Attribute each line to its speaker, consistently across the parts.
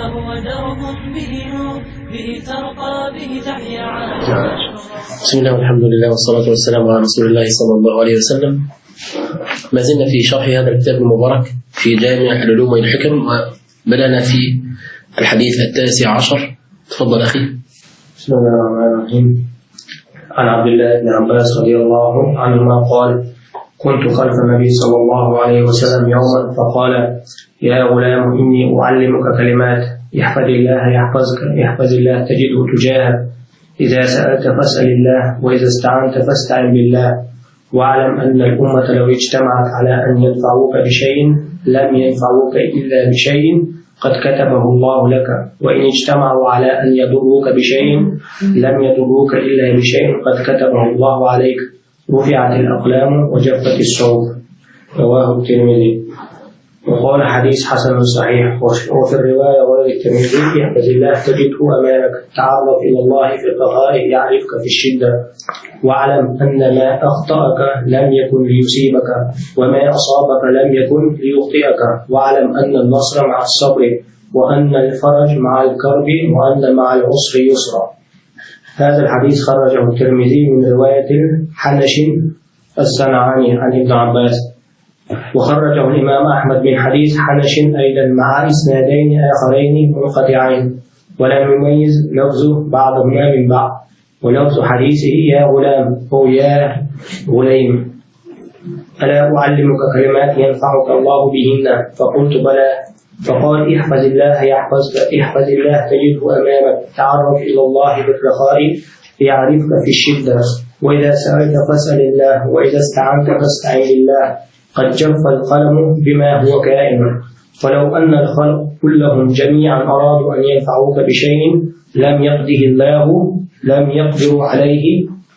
Speaker 1: فهو درب به نور به ترقى به تحيا عالم.
Speaker 2: بسم الله والحمد لله والصلاة والسلام على رسول الله صلى الله عليه وسلم. ما زلنا في شرح هذا الكتاب المبارك في جامع العلوم والحكم، وبدأنا في الحديث 19. تفضل أخي.
Speaker 3: بسم الله الرحمن الرحيم. عن عبد الله بن عباس رضي الله عنهما قال: كنت خلف النبي صلى الله عليه وسلم يوما فقال: يا غلام إني أعلمك كلمات يحفظ الله يحفظك، يحفظ الله تجده تجاهك، إذا سألت فاسأل الله، وإذا استعنت فاستعن بالله، واعلم أن الأمة لو اجتمعت على أن ينفعوك بشيء لم ينفعوك إلا بشيء قد كتبه الله لك، وإن اجتمعوا على أن يضروك بشيء لم يضروك إلا بشيء قد كتبه الله عليك، رفعت الأقلام وجفت الصحف. رواه الترمذي. وقال: حديث حسن صحيح. وفي الرواية غير الترمذي: احفظ الله تجده أمامك، تعرف إلى الله في الرخاء يعرفك في الشدة، واعلم أن ما أخطأك لم يكن ليصيبك، وما أصابك لم يكن ليخطئك، واعلم أن النصر مع الصبر، وأن الفرج مع الكرب، وأن مع العسر يسرا. هذا الحديث خرجه الترمذي من رواية حنش الصنعاني عن ابن عباس، وخرجه الإمام أحمد من حديث حنش أيضا مع إسنادين آخرين منقطعين، ولم يميز لفظ بعضهما من بعض. ولفظ حديثه: يا غلام أو يا غليم، ألا أعلمك كلمات ينفعك الله بهن؟ فقلت: بلى. فقال: احفظ الله يحفظك، احفظ الله تجده أمامك، تعرف إلى الله بالرخاء يعرفك في الشدة، وإذا سألت فاسأل الله، وإذا استعنت فاستعن بالله، قد جف القلم بما هو كائن. ولو أن الخلق كلهم جميعا أرادوا أن ينفعوك بشيء لم يقده الله لم يقدروا عليه،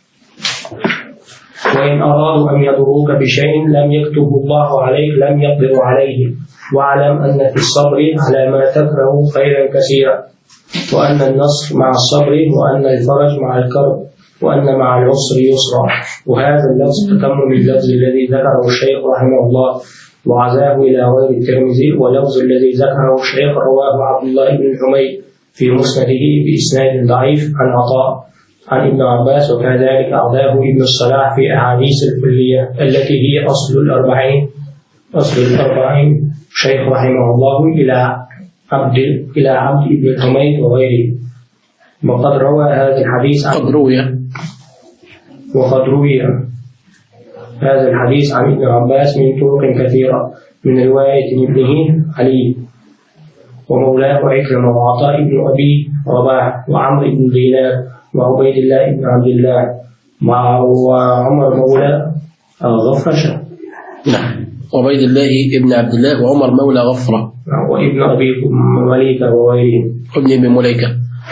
Speaker 3: وإن أرادوا أن يضروك بشيء لم يكتبه الله عليك لم يقدروا عليه. واعلم أن في الصبر على ما تكره خيرا كثيرا، وأن النصر مع الصبر، وأن الفرج مع الكرب، وأن مع العسر يسرا. وهذا اللفظ تكمل اللفظ الذي ذكره الشيخ رحمه الله وعزاه إلى غير الترمذي، ولفظ الذي ذكره الشيخ رواه عبد الله بن حميد في مسنده بإسناد ضعيف عن عطاء عن ابن عباس، وكذلك أعداه ابن الصلاح في أحاديث الكلية التي هي أصل الأربعين الشيخ رحمه الله إلى عبد ابن حميد وغيره. وقد روى هذا الحديث هذا الحديث عن ابن عباس من طرق كثيرة، من رواية ابنه علي ومولاه عكرمة وعطاء بن أبي رباح وعمرو بن دينار وعبيد الله بن عبد الله وعمر مولى غفرة.
Speaker 2: نعم، عبيد الله بن عبد الله وعمر مولى غفرة
Speaker 3: وابن أبي مليكة وغيرهم
Speaker 2: ابن أبي مليكة.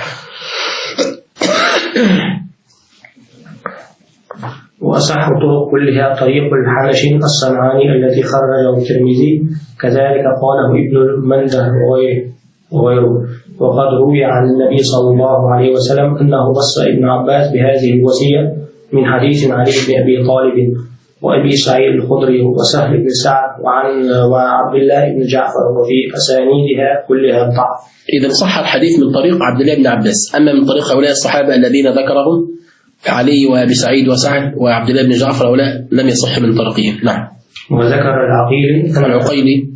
Speaker 3: وأصح طرق كلها طريق الحنش الصنعاني التي خرجه الترمذي، كذلك قاله ابن المنده وغيره. وقد روي عن النبي صلى الله عليه وسلم أنه وصى ابن عباس بهذه الوصية من حديث علي بن أبي طالب وأبي سعيد الخدري وسهل بن سعد وعبد الله بن جعفر، وفي أسانيدها كلها ضعف.
Speaker 2: إذا صح الحديث من طريق عبد الله بن عباس، أما من طريق هؤلاء الصحابة الذين ذكرهم علي وأبي سعيد وسعد وعبد الله بن جعفر هؤلاء لم يصح من طريقهم. نعم.
Speaker 3: وذكر العقيلي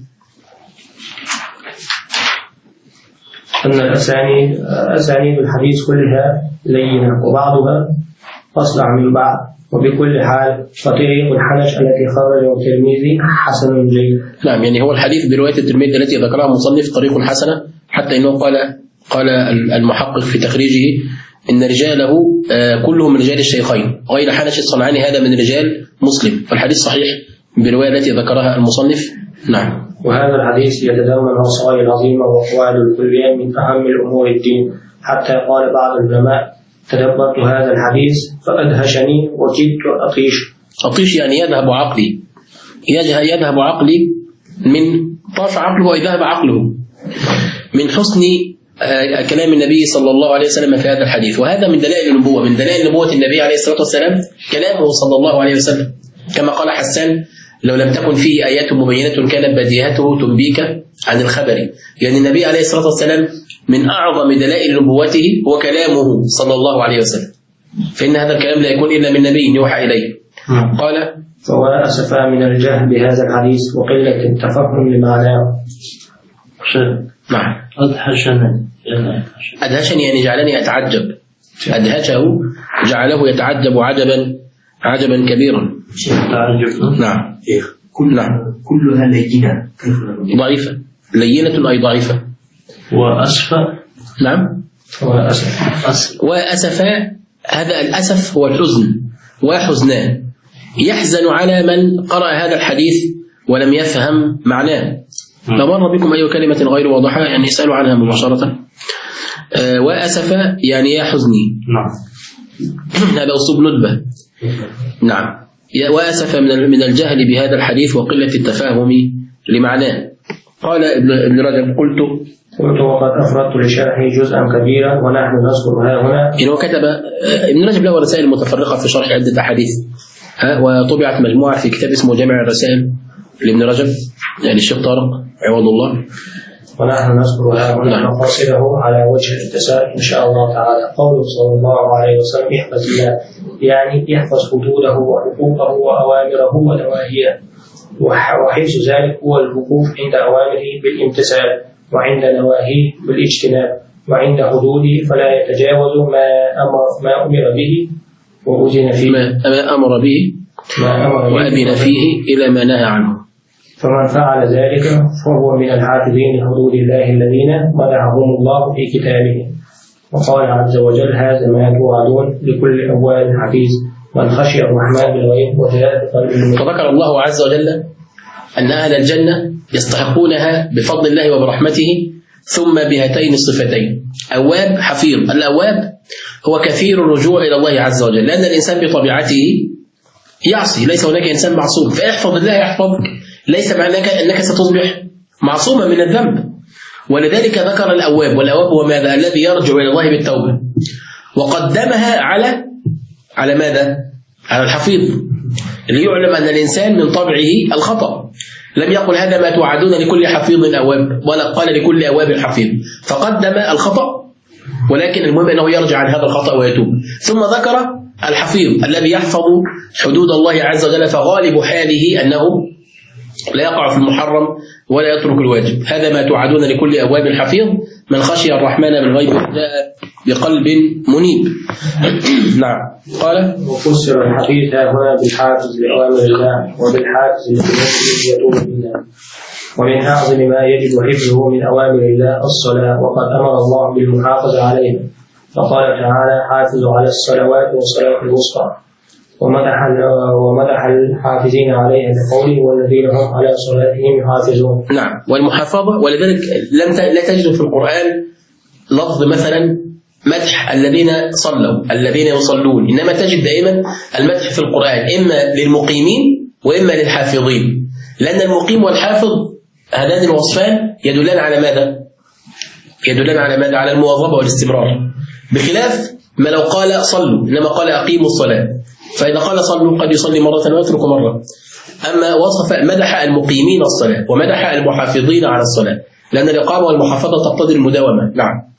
Speaker 3: أن أسانيد الحديث كلها لينة وبعضها أصلع من بعض، وبكل حال فطريق الحنش التي خرجه الترمذي حسن جيد.
Speaker 2: نعم، يعني هو الحديث برواية الترمذي التي ذكرها المصنف طريق حسنة، حتى إنه قال المحقق في تخريجه إن رجاله كلهم من رجال الشيخين غير حنش الصنعاني، هذا من رجال مسلم، فالحديث صحيح بالرواية التي ذكرها المصنف. نعم.
Speaker 3: وهذا الحديث يتضمن وصايا عظيمة وقواعد الكلية من أهم الأمور الدين، حتى قال بعض العلماء: تدبرت هذا الحديث فأدهشني وجدت
Speaker 2: أطيش يعني يذهب عقلي من طاش عقله ويذهب عقله من حسن كلام النبي صلى الله عليه وسلم في هذا الحديث. وهذا من دلائل النبوة، من دلائل نبوة النبي عليه الصلاة والسلام كلامه صلى الله عليه وسلم، كما قال حسان: لو لم تكن فيه آيات مبينة كانت بديهته تنبيك عن الخبر. يعني النبي عليه الصلاة والسلام من أعظم دلائل نبوته هو كلامه صلى الله عليه وسلم، فإن هذا الكلام لا يكون إلا من نبي يوحى إليه. قال:
Speaker 3: فهو أسفا من الجهل بهذا الحديث وقلة التفهم لمعناه.
Speaker 2: نعم. أدهشني يعني جعلني أتعجب، أدهشه جعله يتعجب عجبا كبيرا. نعم.
Speaker 4: كلها لينة
Speaker 2: ضعيفة، لينة أي ضعيفة.
Speaker 4: وأسفة.
Speaker 2: نعم. وأسفا، هذا الأسف هو الحزن، وحزنان يحزن على من قرأ هذا الحديث ولم يفهم معناه. فمر بكم أي كلمة غير واضحة يعني اسألوا عنها مباشرة. وأسف يعني يا حزني. هذا أسلوب ندبة. نعم. وأسف من الجهل بهذا الحديث وقلة التفاهم لمعناه. قال ابن رجب: قلت
Speaker 3: وقد أفردت لشرحه جزءا كبيرا ونحن نذكر هنا.
Speaker 2: إنه كتب ابن رجب له رسائل متفرقة في شرح عدة أحاديث، وطبعت مجموعة في كتاب اسمه جامع الرسائل لابن رجب يعني الشيخ طارق عوض الله.
Speaker 3: ونحن نذكر هنا مقاصده على وجه التساؤل إن شاء الله تعالى. قوله صلى الله عليه وسلم: احفظ الله، يعني يحفظ حدوده وحقوقه وأوامره ونواهيه، وحفظ ذلك هو الوقوف عند أوامره بالامتثال وعند نواهيه بالاجتناب وعند حدوده فلا يتجاوز ما أمر به وأذن فيه،
Speaker 2: ما أمر به وأذن فيه إلى ما نهى عنه.
Speaker 3: فمن فعل ذلك فهو من الحافظين لحدود الله الذين مدحهم الله في كتابه. وقال عز وجل: هذا ما توعدون لكل أواب حفيظ من خشي الرحمن بالغيب وجاء بقلب منيب.
Speaker 2: فذكر الله عز وجل أن أهل الجنة يستحقونها بفضل الله وبرحمته ثم بهاتين الصفتين: أواب حفيظ. الأواب هو كثير الرجوع إلى الله عز وجل، لأن الإنسان بطبيعته يعصي، ليس هناك إنسان معصوم، فاحفظ الله يحفظك، ليس معناك أنك ستصبح معصوما من الذنب. ولذلك ذكر الأواب، والأواب هو ماذا؟ الذي يرجع إلى الله بالتوبة، وقدمها على ماذا؟ على الحفيظ، ليعلم أن الإنسان من طبعه الخطأ. لم يقل هذا ما توعدون لكل حفيظ أواب، ولا قال لكل أواب حفيظ، فقدم الخطأ، ولكن المهم أنه يرجع عن هذا الخطأ ويتوب. ثم ذكر الحفيظ الذي يحفظ حدود الله عز وجل، فغالب حاله أنه لا يقع في المحرم ولا يترك الواجب. هذا ما توعدون لكل أواب حفيظ من خشي الرحمن بالغيب وجاء بقلب منيب. نعم. قال:
Speaker 3: وفسر الحديث هنا بالحافظ لأوامر الله وبالحافظ لذنوبه يتوب الله. ومن أعظم ما يجب حفظه من أوامر الله الصلاة، وقد أمر الله بالمحافظة عليها، فقال تعالى: حافظوا على الصلوات والصلاة الوسطى، ومدح الحافظين عليها بقوله: والذين هم على صلاتهم يحافظون.
Speaker 2: نعم. والمحافظة، ولذلك لا تجد في القرآن لفظ مثلا مدح الذين صلوا، الذين يصلون، إنما تجد دائما المدح في القرآن إما للمقيمين وإما للحافظين، لأن المقيم والحافظ هذان الوصفان يدلان على ماذا؟ على المواظبة والاستمرار، بخلاف ما لو قال صلوا إنما قال أقيموا الصلاة، فإذا قال صلوا قد يصلي مرة ويترك مرة. أما وصف مدح المقيمين الصلاة ومدح المحافظين على الصلاة، لأن الإقامة والمحافظة تقتضي المداومة. نعم.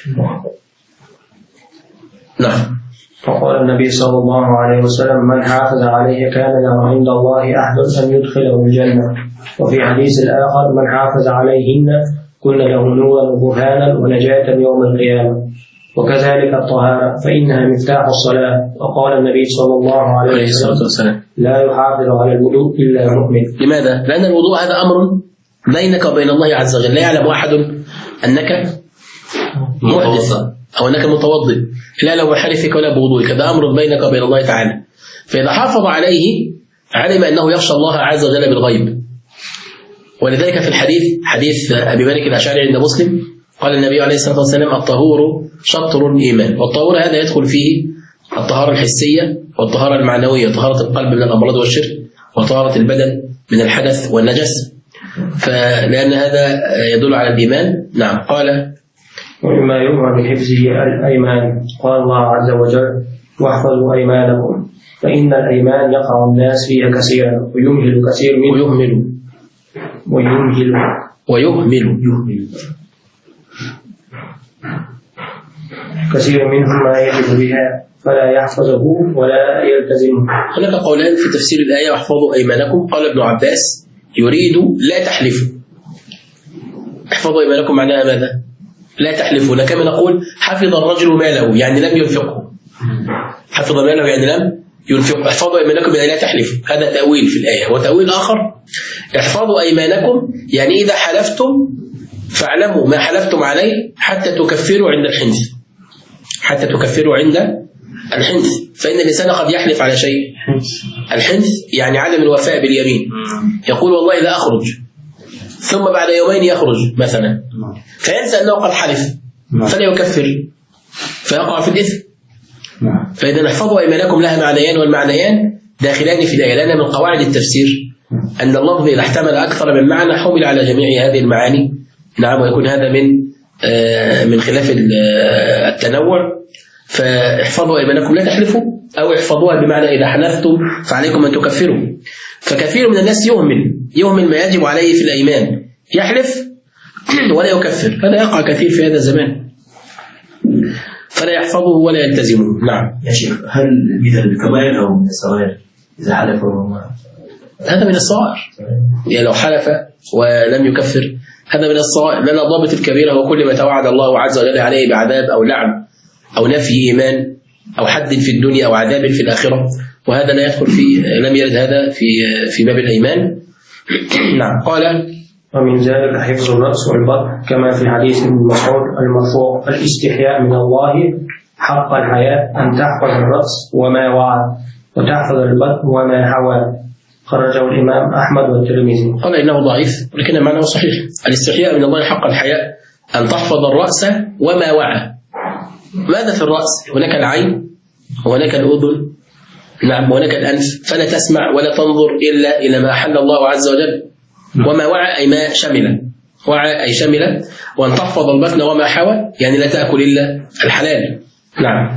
Speaker 3: فقال النبي صلى الله عليه وسلم: من حافظ عليه كان له عند الله أحد أن يدخله الجنة. وفي حديث الآخر: من حافظ عليهن كن له نورا وبرهانا ونجاة يوم القيامة. وكذلك الطهارة فإنها مفتاح الصلاة. وقال النبي صلى الله عليه وسلم: لا يحافظ على الوضوء إلا مؤمن.
Speaker 2: لماذا؟ لأن الوضوء هذا أمر بينك وبين الله عز وجل، لا يعلم أحد أنك محدث أو أنك متوضئ، لا لو بحرفك ولا بوضوئك، هذا أمر بينك وبين الله تعالى. فإذا حافظ عليه علم أنه يخشى الله عز وجل بالغيب. ولذلك في الحديث، حديث أبي مالك الأشعري عند مسلم، قال النبي عليه الصلاة والسلام: الطهور شطر الإيمان. والطهور هذا يدخل فيه الطهارة الحسية والطهارة المعنوية، طهارة القلب من الأمراض والشرك، وطهارة البدن من الحدث والنجس، فلأن هذا يدل على الإيمان. نعم. قال:
Speaker 3: ومما يؤمر بحفظه الأيمان، قال الله عز وجل: واحفظوا أيمانكم فإن الأيمان يقع الناس فيها كثيرا ويمهل كثير منهم
Speaker 2: ويهمل.
Speaker 3: كثير منهم ما يجب بها فلا يحفظه ولا يلتزمه.
Speaker 2: هناك قولان في تفسير الآية واحفظوا أيمانكم. قال ابن عباس يريد لا تحلفوا. احفظوا أيمانكم معناها ماذا؟ لا تحلفوا. كما نقول حفظ الرجل ماله يعني لم ينفقه. حفظ ماله يعني لم ينفقه. احفظوا أيمانكم يعني لا تحلفوا. هذا تأويل في الآية. وتأويل آخر احفظوا أيمانكم يعني إذا حلفتم فاعلموا ما حلفتم عليه حتى تكفروا عند الحنث. حتى تكفروا عند الحنث. فإن الإنسان قد يحلف على شيء. الحنث يعني عدم الوفاء باليمين. يقول والله لا أخرج ثم بعد يومين يخرج مثلا فينسى أنه قد حلف فلا يكفر فيقع في الإثم. فإذا احفظوا أيمانكم لها معنيان والمعنيان داخلان في الآية. لأن من قواعد التفسير أن اللفظ إذا احتمل أكثر من معنى حمل على جميع هذه المعاني. نعم. ويكون هذا من خلاف التنوع. فاحفظوا أيمانكم لا تحلفوا أو احفظوها بمعنى إذا حلفتم فعليكم أن تكفروا. فكثير من الناس يهمل ما يجب عليه في الأيمان. يحلف ولا يكفر. هذا يقع كثير في هذا الزمان. فلا يحفظه ولا يلتزمه. نعم
Speaker 4: يا شيخ، هل من الكبائر أو من الصغائر إذا حلف
Speaker 2: هذا من الصغائر. يعني لو حلف ولم يكفر هذا من الصغائر. لأن ضابط الكبيرة هو كل ما توعد الله عز وجل عليه بعذاب أو لعن أو نفي إيمان أو حد في الدنيا أو عذاب في الآخرة. وهذا لا يدخل في لم يرد هذا في باب الإيمان. نعم. قال
Speaker 3: ومن ذلك حفظ الرأس والبطن كما في حديث ابن مسعود المرفوع الاستحياء من الله حق الحياء أن تحفظ الرأس وما وعى وتحفظ البطن وما حوى. خرجه الإمام أحمد والترمذي.
Speaker 2: قال إنه ضعيف ولكن معناه صحيح. الاستحياء من الله حق الحياء أن تحفظ الرأس وما وعى. ماذا في الرأس؟ هناك العين وهناك الأذن. نعم. وهناك الأنف. فلا تسمع ولا تنظر إلا إلى ما أحل الله عز وجل. وما وعى أي ما شمل. وعى أي شمل. وأن تحفظ البطن وما حوى يعني لا تأكل إلا الحلال. نعم.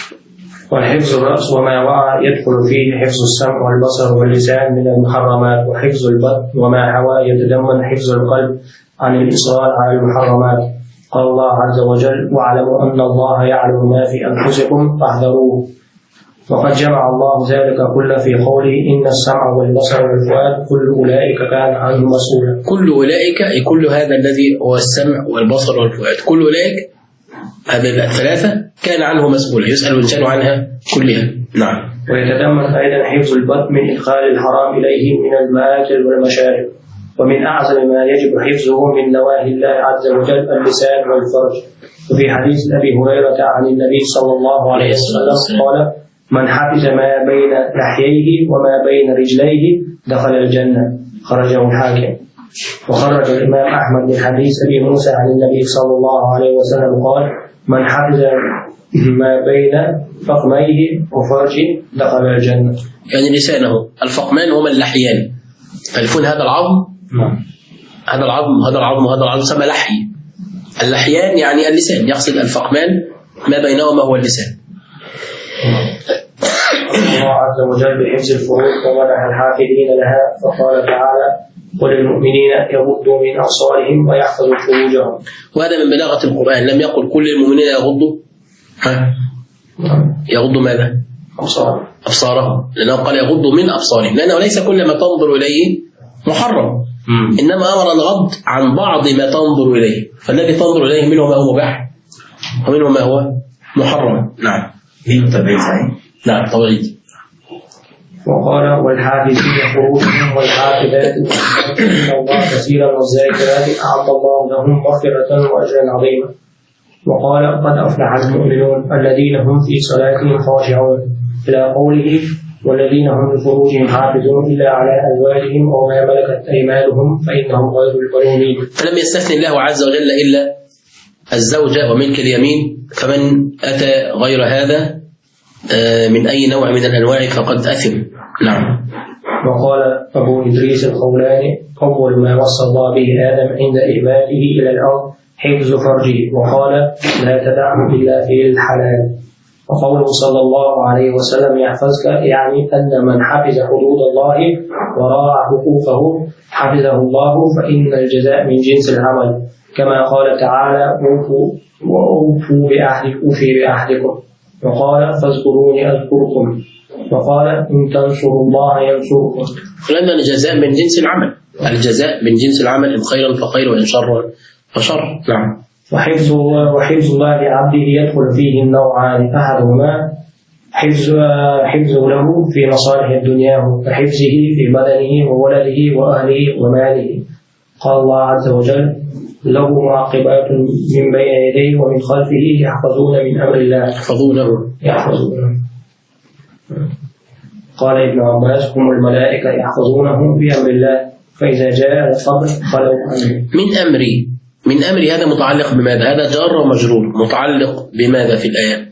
Speaker 3: والحفظ الرأس وما وعى يدخل فيه حفظ السمع والبصر واللسان من المحرمات. وحفظ البطن وما حوى يتضمن حفظ القلب عن الإصرار على المحرمات. قال الله عز وجل واعلموا أن الله يعلم ما في أنفسكم فاحذروه. وقد جمع الله ذلك كله في قوله إن السمع والبصر والفؤاد كل أولئك كان عنه مسؤولا.
Speaker 2: كل أولئك أي كل هذا الذي هو السمع والبصر والفؤاد كل أولئك هذه الثلاثة كان عنه مسؤولا. يسأل الإنسان عنها كلها. نعم.
Speaker 3: ويتضمن أيضا حفظ البطن من إدخال الحرام إليه من المآكل والمشارب. ومن أعظم ما يجب حفظه من نواهي الله عز وجل اللسان والفرج. وفي حديث أبي هريرة عن النبي صلى الله عليه وسلم قال من حفظ ما بين لحييه وما بين رجليه دخل الجنة. خرجه الحاكم. وخرج الإمام أحمد من حديث أبي موسى عن النبي صلى الله عليه وسلم قال من حفظ ما بين فقميه وفرجه دخل الجنة.
Speaker 2: يعني لسانه. الفقمان هما اللحيان. فالفون هذا العظم. هذا العظم سمى لحي. اللحيان يعني اللسان. يقصد الفقمان ما بينهما هو اللسان.
Speaker 3: الله عز وجل بحفظ الفروج ومدح الحافظين لها فقال تعالى قل للمؤمنين يغضوا من أبصارهم ويحفظوا فروجهم.
Speaker 2: وهذا من بلاغة القرآن. لم يقل كل المؤمنين يغضوا يغضوا ماذا؟ أبصارهم. لأنه قال يغضوا من أبصارهم لأنه ليس كل ما تنظر إليه محرم. إنما أمر الغض عن بعض ما تنظر إليه. فالذي تنظر إليه منه ما هو مباح ومنه ما هو محرم. نعم. نعم طبيعي.
Speaker 3: وقال والحافظين فروجهم والحافظات إن الله كثيرا والذاكرات أعطى الله لهم مغفرة وأجرا عظيما. وقال قد أفلح المؤمنون الذين هم في صلاتهم خاشعون إلى قوله والذين هم لفروجهم حافظون إلا على أزواجهم أو ما ملكت أيمانهم فإنهم غير الملومين.
Speaker 2: فلم يستثني الله عز وجل إلا الزوجة وملك اليمين. فمن أتى غير هذا من أي نوع من الأنواع فقد أثم. نعم.
Speaker 3: وقال أبو إدريس الخولاني أول ما وصى الله به آدم عند إهباته إلى الأرض حفظ فرجه. وقال لا تدعه إلا في الحلال. وقوله صلى الله عليه وسلم يحفظك يعني أن من حفظ حدود الله وراء حقوقه حفظه الله، فإن الجزاء من جنس العمل، كما قال تعالى وأوفوا بعهدكم، وقال فاذكروني أذكركم، وقال إن تنصروا الله ينصركم.
Speaker 2: لأن الجزاء من جنس العمل، الجزاء من جنس العمل، إن خيرا فخير وإن شرا فشر. نعم.
Speaker 3: وحفظ الله لعبده يدخل فيه النوعان، أحدهما حفظه له في مصالح الدنيا كحفظه في بدنه وولده وأهله وماله. قال الله عز وجل له معقبات من بين يديه ومن خلفه يحفظون من أمر الله. يحفظونه. قال ابن عباس هم الملائكة يحفظونه بأمر الله، فإذا جاء القبر خلوا عنه.
Speaker 2: من أمري هذا متعلق بماذا؟ هذا جار ومجرور، متعلق بماذا في الآية؟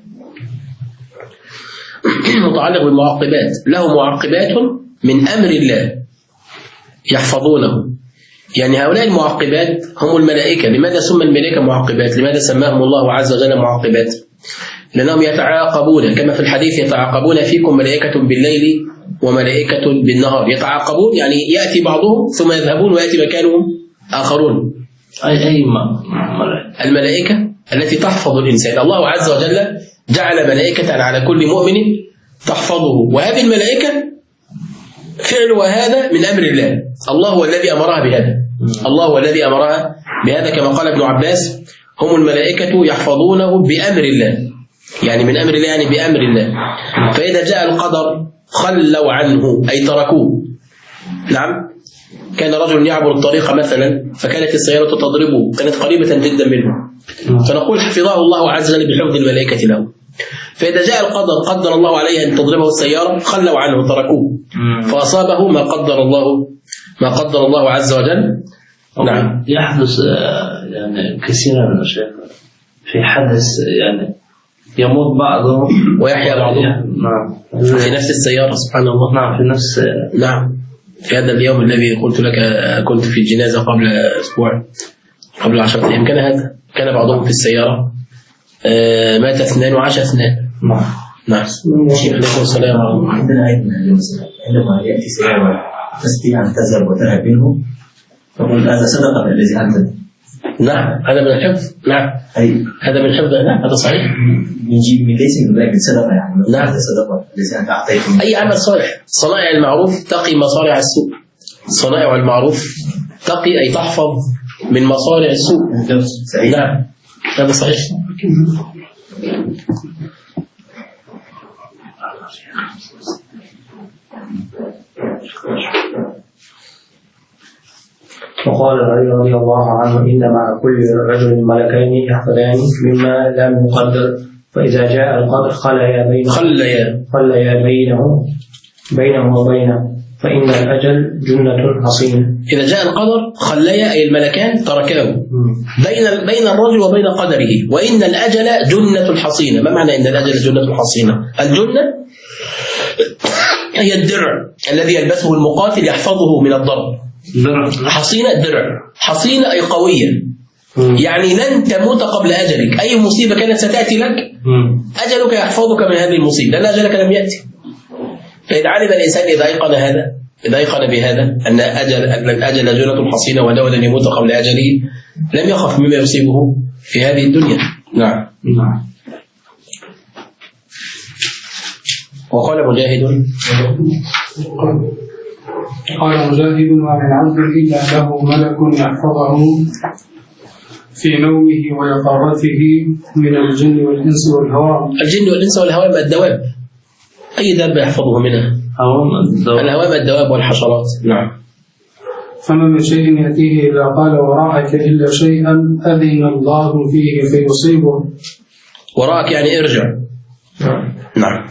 Speaker 2: متعلق بالمعقبات، له معقبات من أمر الله يحفظونه. يعني هؤلاء المعقبات هم الملائكة. لماذا سمى الملائكة معقبات؟ لماذا سماهم الله عز وجل معقبات؟ لأنهم يتعاقبون، كما في الحديث يتعاقبون فيكم ملائكة بالليل وملائكة بالنهار. يتعاقبون يعني يأتي بعضهم ثم يذهبون ويأتي مكانهم آخرون. الملائكة التي تحفظ الإنسان. الله عز وجل جعل ملائكة على كل مؤمن تحفظه، وهذه الملائكة فعلها هذا من أمر الله. الله هو الذي أمرها بهذا، الله هو الذي أمرها بهذا، كما قال ابن عباس هم الملائكة يحفظونه بأمر الله، يعني من أمر الله يعني بأمر الله. فإذا جاء القدر خلوا عنه أي تركوه. نعم. كان رجل يعبر الطريق مثلا، فكانت السيارة تضربه، كانت قريبة جدا منه، فنقول حفظه الله عز وجل بحفظ الملائكة له. فإذا جاء القدر قدر الله عليه أن تضربه السيارة، خلوا عنه تركوه، فأصابه ما قدر الله عز وجل. نعم.
Speaker 5: يحدث يعني كثيرا من الشيء في حدث، يعني يموت بعضهم
Speaker 2: ويحيا بعضهم.
Speaker 5: نعم.
Speaker 2: في نفس السيارة، سبحان الله.
Speaker 5: نعم، في نفس.
Speaker 2: نعم. في هذا اليوم الذي قلت لك كنت في الجنازة قبل أسبوع، قبل 10 أيام، كان بعضهم في السيارة مات 2 وعاش 2. نعم. عليكم السلام.
Speaker 4: عندنا عندما يأتي سيارة تستطيع أن تذهب وتذهب منه، فقل هذا صدقة الذي أنت.
Speaker 2: نعم، هذا من الحفظ. نعم، هذا من الحفظ. نعم، هذا صحيح.
Speaker 4: من ليس من باب الصدقة، يعني
Speaker 2: نعم،
Speaker 4: الصدقة الذي أنت أعطيته.
Speaker 2: أي عمل صالح. صنائع المعروف تقي مصارع السوء. صنائع المعروف تقي أي تحفظ من مصارع السوء. نعم، هذا صحيح.
Speaker 3: وقال رضي الله عنه إن مع كل رجل ملكين يحفظان مما لم يقدر، فإذا جاء القدر خليا بينه وبينه، فإن الأجل جنة حصينة.
Speaker 2: إذا جاء القدر خليا أي الملكان تركاه بين الرجل وبين قدره، وإن الأجل جنة حصينة. ما معنى إن الأجل جنة حصينة؟ الجنة هي الدرع الذي يلبسه المقاتل يحفظه من الضرب. حصينة الدرع، حصينة أي قوية، يعني لن تموت قبل أجلك. أي مصيبة كانت ستأتي لك أجلك يحفظك من هذه المصيبة، لأن أجلك لم يأتي. فإذا علم الإنسان إذا أيقن بهذا أن الأجل جنة حصينة وأنه لن يموت قبل أجله، لم يخف مما يصيبه في هذه الدنيا. نعم. وقال مجاهد
Speaker 6: ما من عبد إلا له ملك يحفظه في نومه ويقظته من الجن والإنس والهوام.
Speaker 2: الجن والإنس والهوام الدواب، أي دابة يحفظه منها؟ الهوام الدواب والحشرات. نعم.
Speaker 6: فما من شيء يأتيه إلا قال وراءك إلا شيئا أذن الله فيه فيصيبه.
Speaker 2: وراءك يعني ارجع. نعم.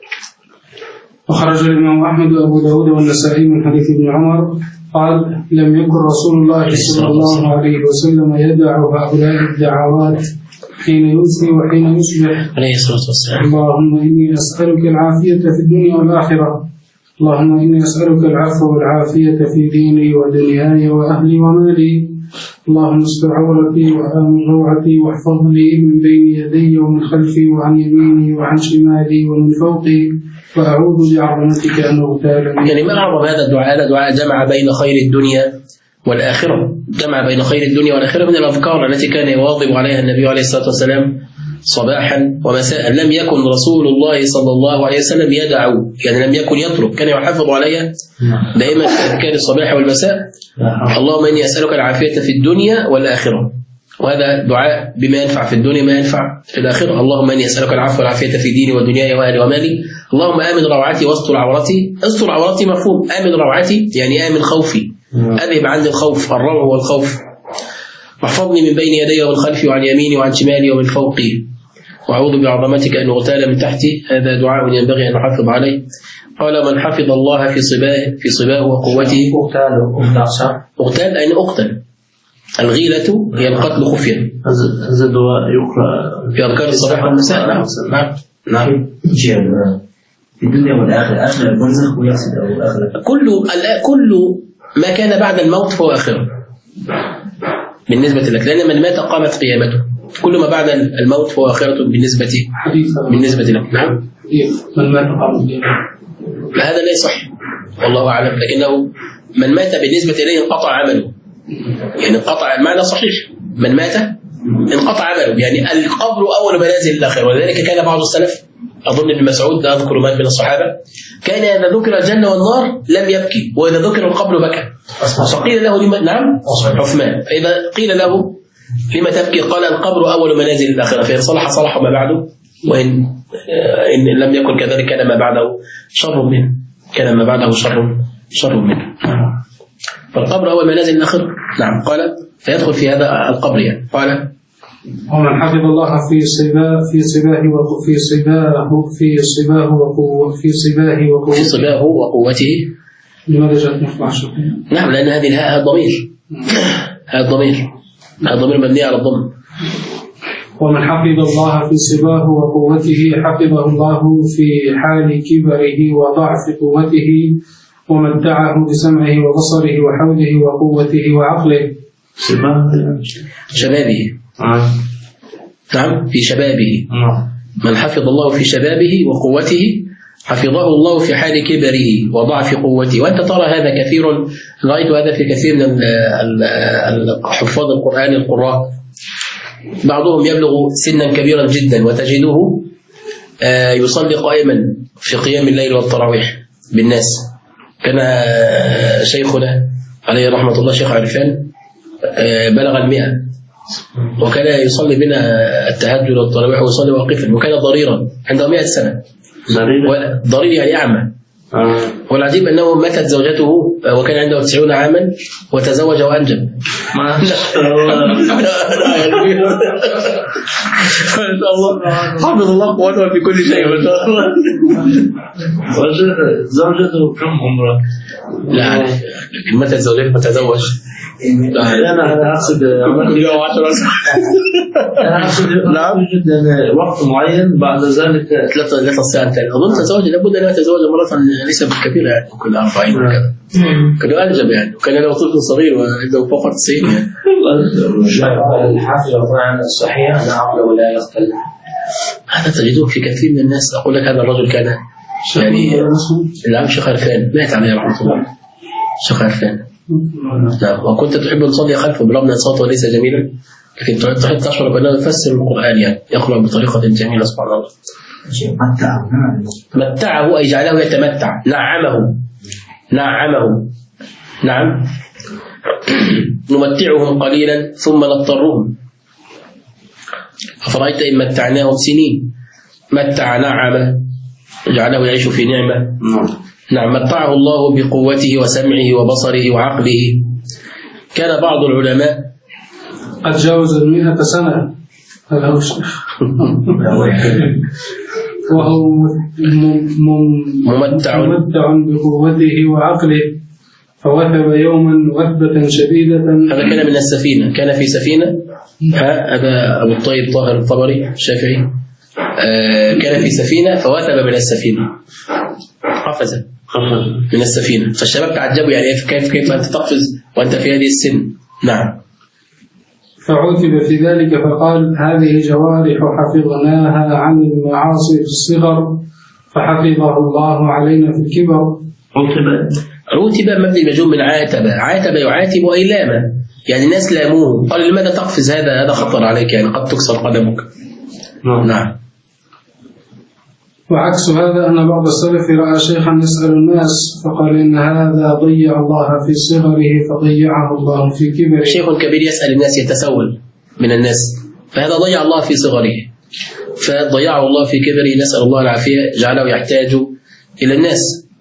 Speaker 6: وخرج الإمام أحمد وأبو داود والنسائي من حديث ابن عمر قال لم يكن رسول الله صلى الله عليه وسلم يدع هؤلاء الدعوات حين يمسي وحين يصبح
Speaker 2: عليه الصلاة والسلام.
Speaker 6: اللهم إني أسألك العافية في الدنيا والآخرة، اللهم إني أسألك العفو والعافية في ديني ودنياي وأهلي ومالي، اللهم استر عورتي وآمن روعتي واحفظني من بين يدي ومن خلفي وعن يميني وعن شمالي ومن فوقي وأعوذ بعظمتك أن أغتال.
Speaker 2: يعني ما أعظم هذا الدعاء؟ هذا دعاء جمع بين خير الدنيا والآخرة، جمع بين خير الدنيا والآخرة من الأذكار التي كان يواظب عليها النبي عليه الصلاة والسلام صباحا ومساء. لم يكن رسول الله صلى الله عليه وسلم يدعو، يعني لم يكن يترك، كان يحافظ عليها دائما في أذكار الصباح والمساء. اللهم إني أسألك العافية في الدنيا والآخرة، وهذا دعاء بما ينفع في الدنيا ما ينفع في الآخرة. اللهم إني أسألك العفو والعافية في ديني ودنياي وأهلي ومالي. اللهم آمن روعتي واستر عورتي. استر عورتي مفهوم، آمن روعتي يعني آمن خوفي، أذهب عني الخوف، الروع والخوف. واحفظني من بين يدي ومن خلفي وعن يميني وعن شمالي ومن فوقي، وأعوذ بعظمتك أن أغتال من تحتي. هذا دعاء ينبغي أن نحافظ عليه. قال من حفظ الله في صباه وقوته. أغتال أين أقتل. الغيلة هي القتل خفيا.
Speaker 5: هذا دعاء يقرأ
Speaker 2: في أذكار الصباح والمساء. نعم.
Speaker 4: في الدنيا والآخرة، آخر البرزخ ويقصد أو آخر
Speaker 2: كل ما كان بعد الموت فهو آخره بالنسبة لك، لأن من مات قامت قيامته. كل ما بعد الموت فهو آخرة بالنسبة لك. نعم.
Speaker 6: من مات قامت قيامته
Speaker 2: هذا لا يصح والله أعلم، لكنه من مات بالنسبة إليه انقطع عمله، يعني انقطع المعنى صحيح. من مات انقطع عمله، يعني القبر أول منازل الآخرة. ولذلك كان بعض السلف، أظن ابن مسعود لا أذكر من الصحابة، كان إذا ذكر الجنة والنار لم يبكي، وإذا ذكر القبر بكى. فقيل له لما، نعم عثمان، فإذا قيل له لما تبكي قال القبر أول منازل الآخرة، فإن صلح صلح ما بعده، وإن لم يكن كذلك كان ما بعده شر منه، كان ما بعده شر منه. فالقبر أول منازل الآخرة. نعم. قال فيدخل في هذا القبر يعني. قال
Speaker 6: ومن حفظ الله في صباه
Speaker 2: وقوته.
Speaker 6: لماذا جاءت مفتوحة شرطية؟
Speaker 2: نعم، لأن هذه الهاء الضمير مبني على الضم.
Speaker 6: ومن حفظ الله في صباه وقوته حفظه الله في حال كبره وضعف قوته، ومتعه بسمعه وبصره وحوله وقوته وعقله.
Speaker 2: شبابه. نعم، في شبابه. من حفظ الله في شبابه وقوته حفظه الله في حال كبره وضعف قوته. وأنت ترى هذا كثير، رأيت هذا في كثير من حفاظ القرآن القراء. بعضهم يبلغ سنا كبيرا جدا وتجده يصلي قائما في قيام الليل والتراويح بالناس. كان شيخنا عليه رحمة الله شيخ عرفان بلغ 100، وكان يصلي بنا التهجد والتراويح ويصلي واقفا، وكان ضريرا عنده 100 سنة. ضرير يعني أعمى. والعجيب أنه ماتت زوجته وكان عنده 90 عاما وتزوج وأنجب.
Speaker 5: ما شاء الله.
Speaker 2: حفظ الله قوته في كل شيء.
Speaker 5: زوجته كم عمره؟
Speaker 2: لا، لكن متى زوجته فتزوج.
Speaker 5: أنا أقصد يوجد وقت معين بعد ذلك
Speaker 2: 3 ساعات. أظن تزوج لابد أن يتزوج مرة ليس بالكثير يعني، كل 40 وكذا. كان أنجب يعني، وكان له طفل صغير وعنده فوق 90 يعني.
Speaker 3: الحافظ القرآن الصحيح أن عقله لا يختل.
Speaker 2: هذا تجدوه في كثير من الناس. أقول لك هذا الرجل كان يعني العم شيخ عرفان مات عليه رحمة الله. شيخ عرفان. نعم. وكنت تحب نصلي خلفه برغم أن صوته ليس جميلا، لكن تحب تشعر بأنه يفسر القرآن يعني، يقرأ بطريقة جميلة سبحان الله. متعه أي جعله يتمتع. نعمه. نعم. نمتعهم قليلا ثم نضطرهم، أفرأيت إن متعناهم سنين. متع نعم، جعله يعيش في نعمة. نعم. متعه الله بقوته وسمعه وبصره وعقله. كان بعض العلماء
Speaker 6: قد جاوز 100 سنة هذا هو الشيخ وهو ممتع بقوته وعقله، فوثب يوما وثبة شديدة.
Speaker 2: هذا كان من السفينة، كان في سفينة. هذا أبو الطيب طاهر الطبري الشافعي. كان في سفينة فوثب من السفينة، قفز من السفينة. فالشباب تعجبوا يعني كيف أنت تقفز وأنت في هذه السن. نعم.
Speaker 6: فعوتب في ذلك فقال: هذه جوارح حفظناها عن المعاصي في الصغر فحفظه الله علينا في الكبر.
Speaker 2: عوتب مبني مجهول من عاتب يعاتب أي لاما، يعني الناس لاموه، قال لماذا تقفز هذا خطر عليك، يعني قد تكسر قدمك. نعم.
Speaker 6: وعكس هذا أن بعض السلف رأى شيخا يسأل الناس فقال: إن هذا ضيع الله في صغره فضيعه الله في كبره.
Speaker 2: شيخ كبير يسأل الناس، يتسول من الناس، فهذا ضيع الله في صغره فضيعه الله في كبره، نسأل الله العافية، جعله يحتاج إلى الناس.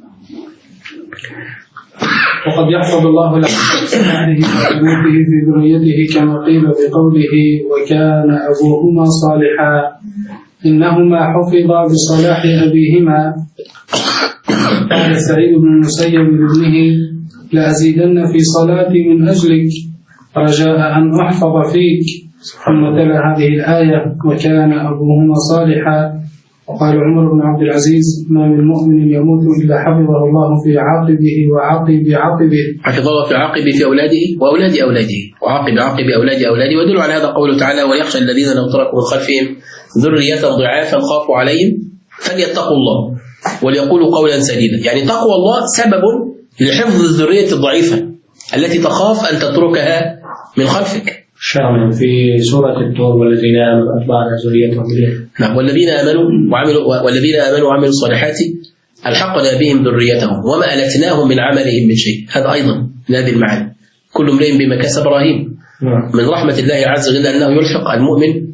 Speaker 6: وقد يحفظ الله العبد في وحبوبه في ذريته كما قيل بقوله: وكان أبوهما صالحا إنهما حفظا بصلاح أبيهما. قال سعيد بن المسيب لابنه: لأزيدن في صلاتي من أجلك رجاء أن أحفظ فيك. ثم تلا هذه الآية: وكان أبوهما صالحا. وقال عمر بن عبد العزيز: ما من مؤمن يموت إلا حفظه الله في عقبه وعقب عقبه.
Speaker 2: حفظه في عقبه في أولاده وأولاد أولاده وعقب عقب أولاد أولاده. ودل على هذا قوله تعالى: ويخشى الذين لو تركوا من خلفهم ذرية ضعافا خافوا عليهم فليتقوا الله وليقولوا قولا سديدا. يعني تقوى الله سبب لحفظ الذرية الضعيفة التي تخاف أن تتركها من خلفك.
Speaker 3: شامل في سورة الطور: والذين آمنوا أتبعنا ذريتهم بالإيمان.
Speaker 2: نعم. والذين آمنوا وعملوا الصالحات ألحقنا بهم ذريتهم وما ألتناهم من عملهم من شيء. هذا أيضا من هذه المعاني. كل امرئ بما كسب رهين. من رحمة الله عز وجل أنه يلحق المؤمن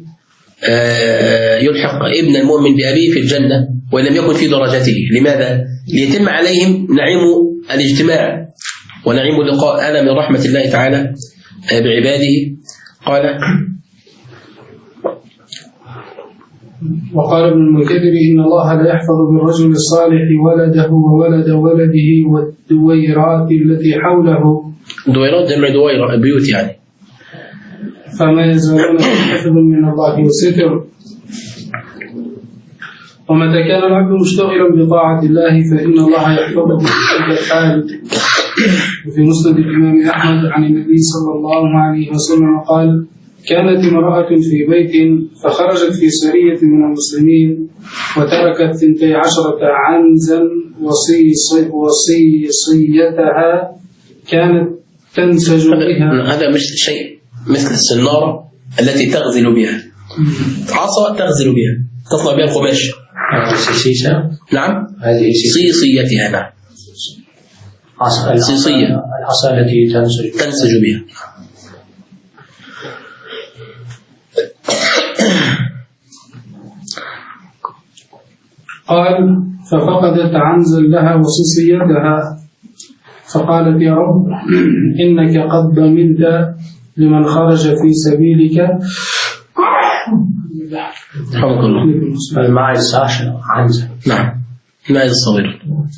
Speaker 2: يلحق ابن المؤمن بأبيه في الجنة وإن لم يكن في درجته. لماذا؟ ليتم عليهم نعيم الاجتماع ونعيم اللقاء. هذا من رحمة الله تعالى بعباده.
Speaker 6: وقال ابن المنكدر: إن الله لا يحفظ بالرجل الصالح ولده وولد ولده والدويرات التي حوله.
Speaker 2: دويرات جمع دويرة، البيوت يعني.
Speaker 6: فما يزالون بحفظ من الله وستر. ومتى كان العبد مشتغلا بطاعة الله فإن الله يحفظه في كل حال. وفي مسند الإمام أحمد عن النبي صلى الله عليه وسلم قال: كانت امرأة في بيت فخرجت في سرية من المسلمين وتركت 12 عنزا وصيتها كانت تنسج بها.
Speaker 2: هذا مش شيء مثل السنارة التي تغزل بها، عصا تغزل بها تطلع بها القماش.
Speaker 3: سيسيسة.
Speaker 2: نعم.
Speaker 3: هذه
Speaker 2: صيصيتها. نعم. صيصية
Speaker 3: العصا التي
Speaker 2: تنسج بها.
Speaker 6: قال: ففقدت عنزا لها وصيصيتها فقالت: يا رب إنك قد ضمنت لمن خرج في سبيلك.
Speaker 2: حفظك الله.
Speaker 3: الماعز 10 عنزة.
Speaker 2: نعم. الماعز الصغير.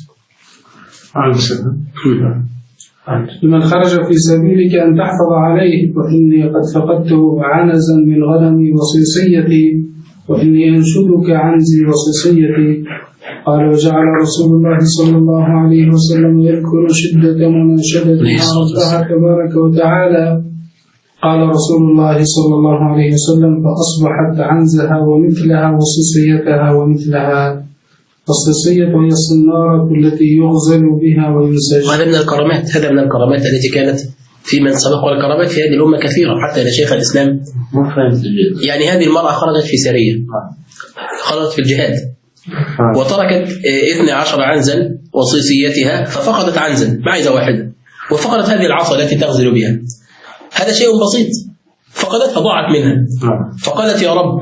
Speaker 6: لمن خرج في سبيلك أن تحفظ عليه، وإني قد فقدت عنزا من غنمي وصيصيتي وإني أنشدك عنزي وصيصيتي. قال: وجعل رسول الله صلى الله عليه وسلم يذكر شدة مناشدة الله تبارك وتعالى. قال رسول الله صلى الله عليه وسلم: فأصبحت عنزها ومثلها وصيصيتها ومثلها. الصيصية هي الصنارة التي يغزل بها وينسج.
Speaker 2: وهذا من الكرامات، التي كانت في من سبق، والكرامات في هذه الأمة كثيرة حتى إلى شيخ الإسلام. يعني هذه المرأة خرجت في سرية، خرجت في الجهاد وتركت 12 عنزا وصيصيتها ففقدت عنزا، معزة واحدة، وفقدت هذه العصا التي تغزل بها. هذا شيء بسيط، فقدتها، ضاعت منها. فقالت: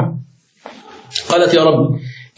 Speaker 2: يا رب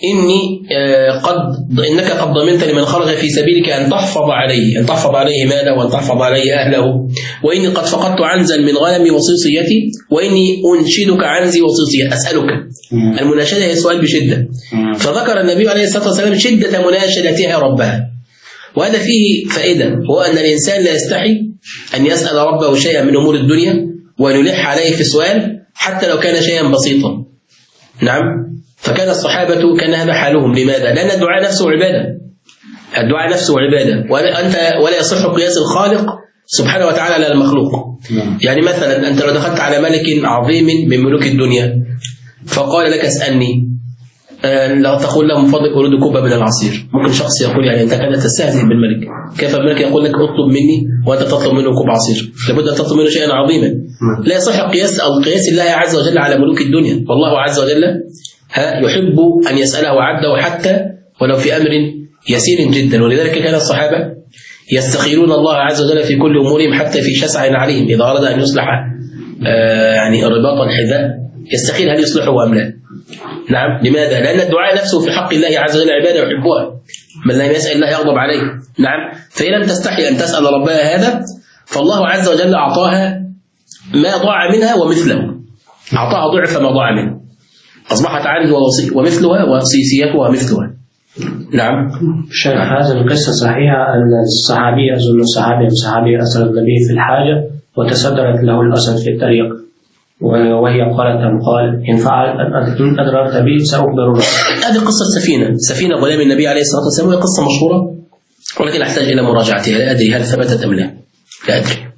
Speaker 2: إنك قد ضمنت لمن خرج في سبيلك أن تحفظ عليه ماله وأن تحفظ عليه أهله، وإني قد فقدت عنزا من غنمي وصيصيتي وإني أنشدك عنزي وصيصيتي، أسألك. المناشدة هي سؤال بشدة، فذكر النبي عليه الصلاة والسلام شدة مناشدتها ربها. وهذا فيه فائدة، هو أن الإنسان لا يستحي أن يسأل ربه شيئا من أمور الدنيا وأن يلح عليه في السؤال حتى لو كان شيئا بسيطا. نعم. فكان الصحابة كان هذا حالهم. لماذا؟ لأن الدعاء نفسه عبادة. ولا يصح قياس الخالق سبحانه وتعالى لا المخلوق. يعني مثلا أنت لو دخلت على ملك عظيم من ملوك الدنيا فقال لك اسألني، لا تقول له من فضلك أريد كوبا من العصير. ممكن شخص يقول يعني أنت كده تستهزئ بالملك، كيف الملك يقول لك اطلب مني وأنت تطلب منه كوب عصير؟ لابد أن تطلب منه شيئا عظيما. لا يصح قياس أو قياس الله عز وجل على ملوك الدنيا، والله عز وجل يحب أن يسأله عبده حتى ولو في أمر يسير جدا. ولذلك كان الصحابة يستخيرون الله عز وجل في كل أمورهم حتى في شسع عليهم. إذا أراد أن يصلح يعني رباط الحذاء يستخير هل يصلحه أم لا. نعم. لماذا؟ لأن الدعاء نفسه في حق الله عز وجل عبادة يحبها، من لم يسأل الله يغضب عليه. نعم. فإن لم تستحي أن تسأل ربها هذا فالله عز وجل أعطاها ما ضاع منها ومثله، أعطاها ضعف ما ضاع منه، أصبحت عنه ومثلها وصيصيتها مثلها. نعم.
Speaker 3: شيخ هذه القصة صحيحة أن الصحابي أظن صحابي أسر النبي في الحاجة وتصدرت له الأسد في الطريق، وهي قالت إن فعل إن أدررت بي سأخبرك.
Speaker 2: هذه قصة سفينة غلام النبي عليه الصلاة والسلام، وهي قصة مشهورة ولكن أحتاج إلى مراجعتها، لا أدري هل ثبتت أم لا أدري.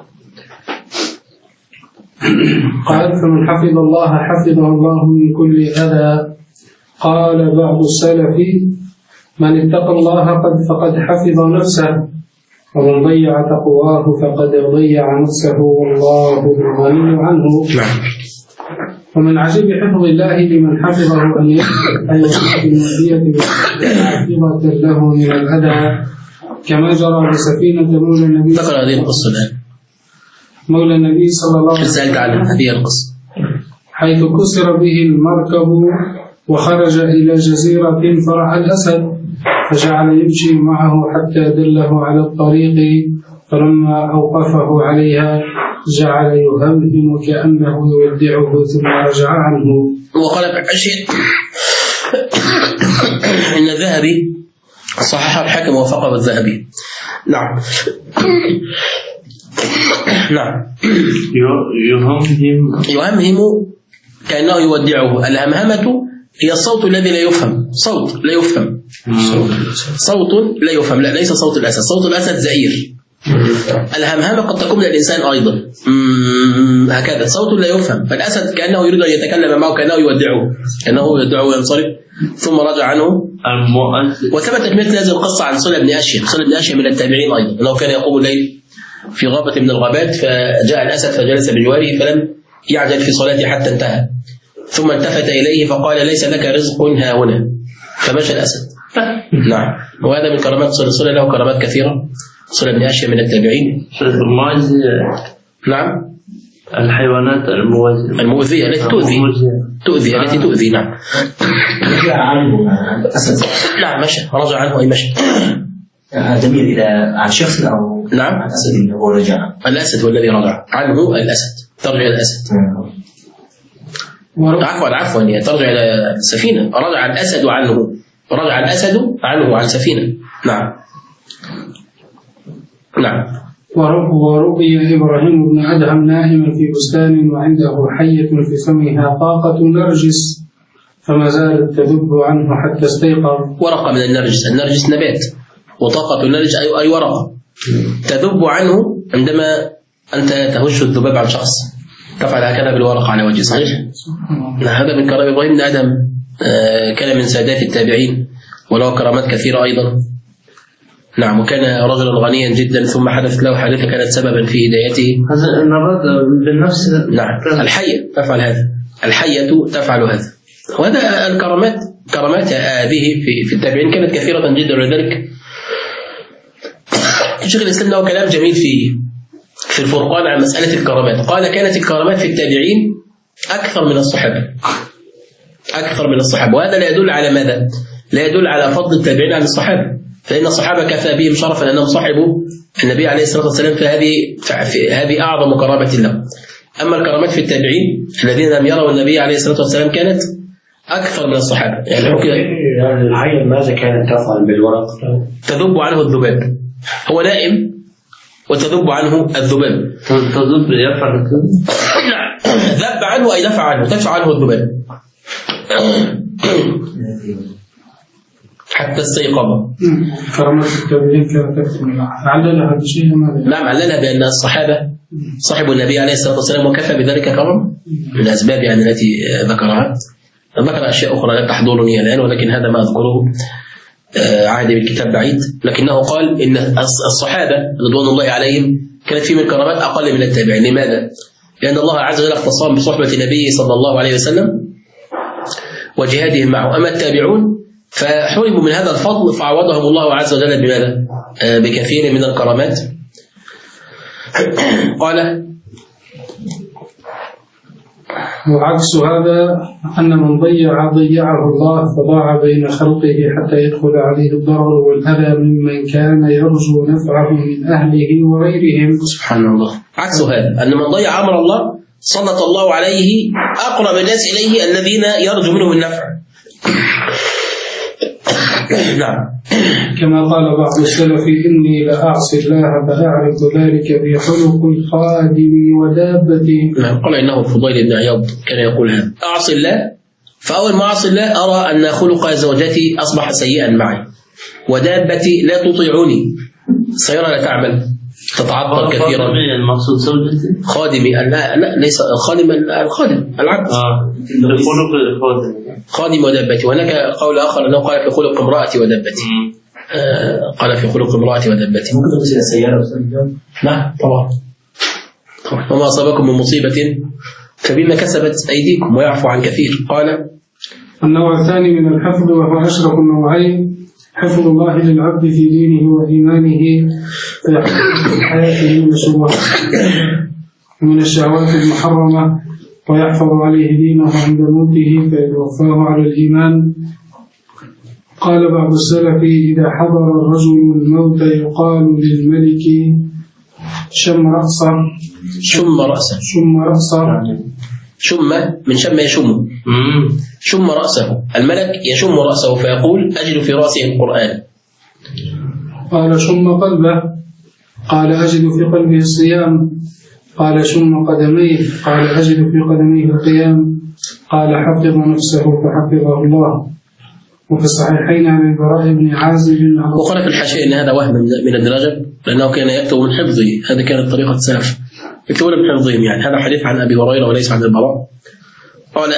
Speaker 6: قال فمن حفظ الله حفظه الله من كل أذى. قال بعض السلف من اتقى الله فقد حفظ نفسه، ومن ضيع تقواه فقد ضيع نفسه والله الغني عنه. ومن عجب حفظ الله لمن حفظه أن يكون بالمدية حافظة له من الأذى، كما جرى بسفينة مولى النبي.
Speaker 2: تقرأ هذه القصة الآن.
Speaker 6: مولى النبي صلى الله عليه وسلم
Speaker 2: سألت عنها هذه القصة،
Speaker 6: حيث كسر به المركب وخرج إلى جزيرة فرأى الأسد فجعل يمشي معه حتى دله على الطريق، فلما أوقفه عليها جعل يهمهم كأنه يودعه ثم رجع عنه.
Speaker 2: وقال العشير إن الذهبي صححه الحاكم ووافقه الذهبي. نعم. نعم. يهمهم كأنه يودعه. الهمهمة هي الصوت الذي لا يفهم، صوت لا يفهم، صوت لا يفهم، لا ليس صوت الأسد، صوت الأسد زئير. الهمهمة قد تكون للإنسان أيضا هكذا، صوت لا يفهم. فالأسد كأنه يريد أن يتكلم معه، كأنه يودعه وينصرف ثم رجع عنه. وثبتت مثل هذه القصة عن صلة بن أشيم من التابعين أيضا، أنه كان يقوم الليل في غابة من الغابات فجاء الأسد فجلس بجواره فلم يعجل في صلاته حتى انتهى، ثم التفت إليه فقال ليس لك رزق ها هنا، فمشى الأسد. نعم. وهذا من كرامات صلة، له كرامات كثيرة. صلة بن أشيم من التابعين. نعم.
Speaker 5: الحيوانات
Speaker 2: المؤذية التي تؤذي. نعم.
Speaker 4: رجع عنه الأسد.
Speaker 2: نعم مشى، رجع عنه أي مشى.
Speaker 4: جميل. إذا عن شخص أو
Speaker 2: نعم
Speaker 4: عن أسد اللي هو رجع.
Speaker 2: الأسد هو الذي رجع عنه، الأسد ترجع إلى الأسد. عفوا هي ترجع إلى سفينة. رجع الأسد عنه، رجع الأسد عنه عن سفينة. نعم.
Speaker 6: ورؤي إبراهيم بن أدهم نائما في بستان وعنده حية في فمها طاقة نرجس فما زالت تذب عنه حتى استيقظ.
Speaker 2: ورقة من النرجس نبات، وطاقة النرجس أي ورقة تذب عنه عندما أنت تهش الذباب عن شخص، تفعل هكذا بالورقة على وجه. صحيح. هذا من كرم إبراهيم بن أدهم، كان من سادات التابعين وله كرامات كثيرة أيضا. نعم. وكان رجلا غنيا جدا، ثم حدثت له حادثة كانت سببا في هدايته.
Speaker 5: هذا النبات بالنفس.
Speaker 2: نعم. الحية تفعل هذا، الحية تفعل هذا. وهذا كرامات هذه في التابعين كانت كثيرة جدا. ولذلك شيخ الإسلام له كلام جميل في الفرقان عن مسألة الكرامات. قال كانت الكرامات في التابعين أكثر من الصحابة. وهذا لا يدل على ماذا؟ لا يدل على فضل التابعين عن الصحابة، فإن الصحابة كفى بهم شرفا أنهم صحبوا النبي عليه الصلاة والسلام، فهذه أعظم كرامة له. أما الكرامات في التابعين الذين لم يروا النبي عليه الصلاة والسلام كانت أكثر من الصحابة. يعني
Speaker 3: الحية ماذا كانت تفعل بالورق؟
Speaker 2: تذب عنه الذباب، هو نائم وتذب عنه الذباب.
Speaker 5: تذب يفعل الذباب؟
Speaker 2: نعم. ذب عنه أي دفع عنه الذباب. حتى استيقظ.
Speaker 6: كرامات التابعين كانت تكتمل، عللها بشيء ماذا؟
Speaker 2: نعم، عللها بأن الصحابة صحبوا النبي عليه الصلاة والسلام وكفى بذلك كرم من الأسباب يعني التي ذكرها. ذكر أشياء أخرى لا تحضرني الآن، ولكن هذا ما أذكره عهدي بالكتاب بعيد. لكنه قال إن الصحابة رضوان الله عليهم كانت في من الكرامات أقل من التابعين. لماذا؟ لأن الله عز وجل اختصهم بصحبة النبي صلى الله عليه وسلم وجهادهم معه. أما التابعون فحرموا من هذا الفضل فعوضهم الله عز وجل بماذا؟ بكثير من الكرامات. قال
Speaker 6: وعكس هذا أن من ضيعه الله فضاع بين خلقه حتى يدخل عليه الضرر والأذى ممن كان يرجو نفعه من أهله وغيرهم.
Speaker 2: سبحان الله. عكس هذا أن من ضيع أمر الله سلط الله عليه أقرب الناس إليه الذين يرجو منهم النفع. نعم.
Speaker 6: كما قال بعض السلف إني لأعصي الله فأعرف ذلك في خلق خادمي ودابتي.
Speaker 2: نعم. قال إنه الفضيل بن عياض كان يقول هذا: أعصي الله، فأول ما أعصي الله أرى أن خلق زوجتي أصبح سيئا معي، ودابتي لا تطيعني، سيارة لا تعمل، تتعطل كثيرا.
Speaker 5: المقصود زوجتي
Speaker 2: خادمي. لا ليس خادم، الخادم العبد. خادم ودابتي. وهناك قول آخر أنه قال في خلق امرأتي ودابتي. قال في خلق امرأتي ودابتي.
Speaker 4: ممكن تغسل السيارة؟
Speaker 2: نعم طبعا. وما أصابكم من مصيبة فبما كسبت أيديكم ويعفو عن كثير. قال
Speaker 6: النوع الثاني من الحفظ وهو أشرف النوعين: حفظ الله للعبد في دينه وإيمانه ويحفظ حياته من الشهوات المحرمة، ويحفظ عليه دينه عند موته فيتوفاه على الإيمان. قال بعض السلف: إذا حضر الرجل الموت يقال للملك شم رأسه.
Speaker 2: شم من شم يشم. شم رأسه. الملك يشم رأسه فيقول: أجد في رأسه القرآن.
Speaker 6: قال: شم قلبه. قال: أجد في قلبه الصيام. قال: شم قدميه. قال: أجد في قدميه القيام. قال: حفظ نفسه فحفظه الله. وفي الصحيحين عن البراء بن عازب.
Speaker 2: وقال في الحاشية إن هذا وهم من ابن رجب، لأنه كان يكتب من حفظه. هذه كانت طريقة السلف، يكتبون من حفظهم. يعني هذا حديث عن أبي هريرة وليس عن البراء. قال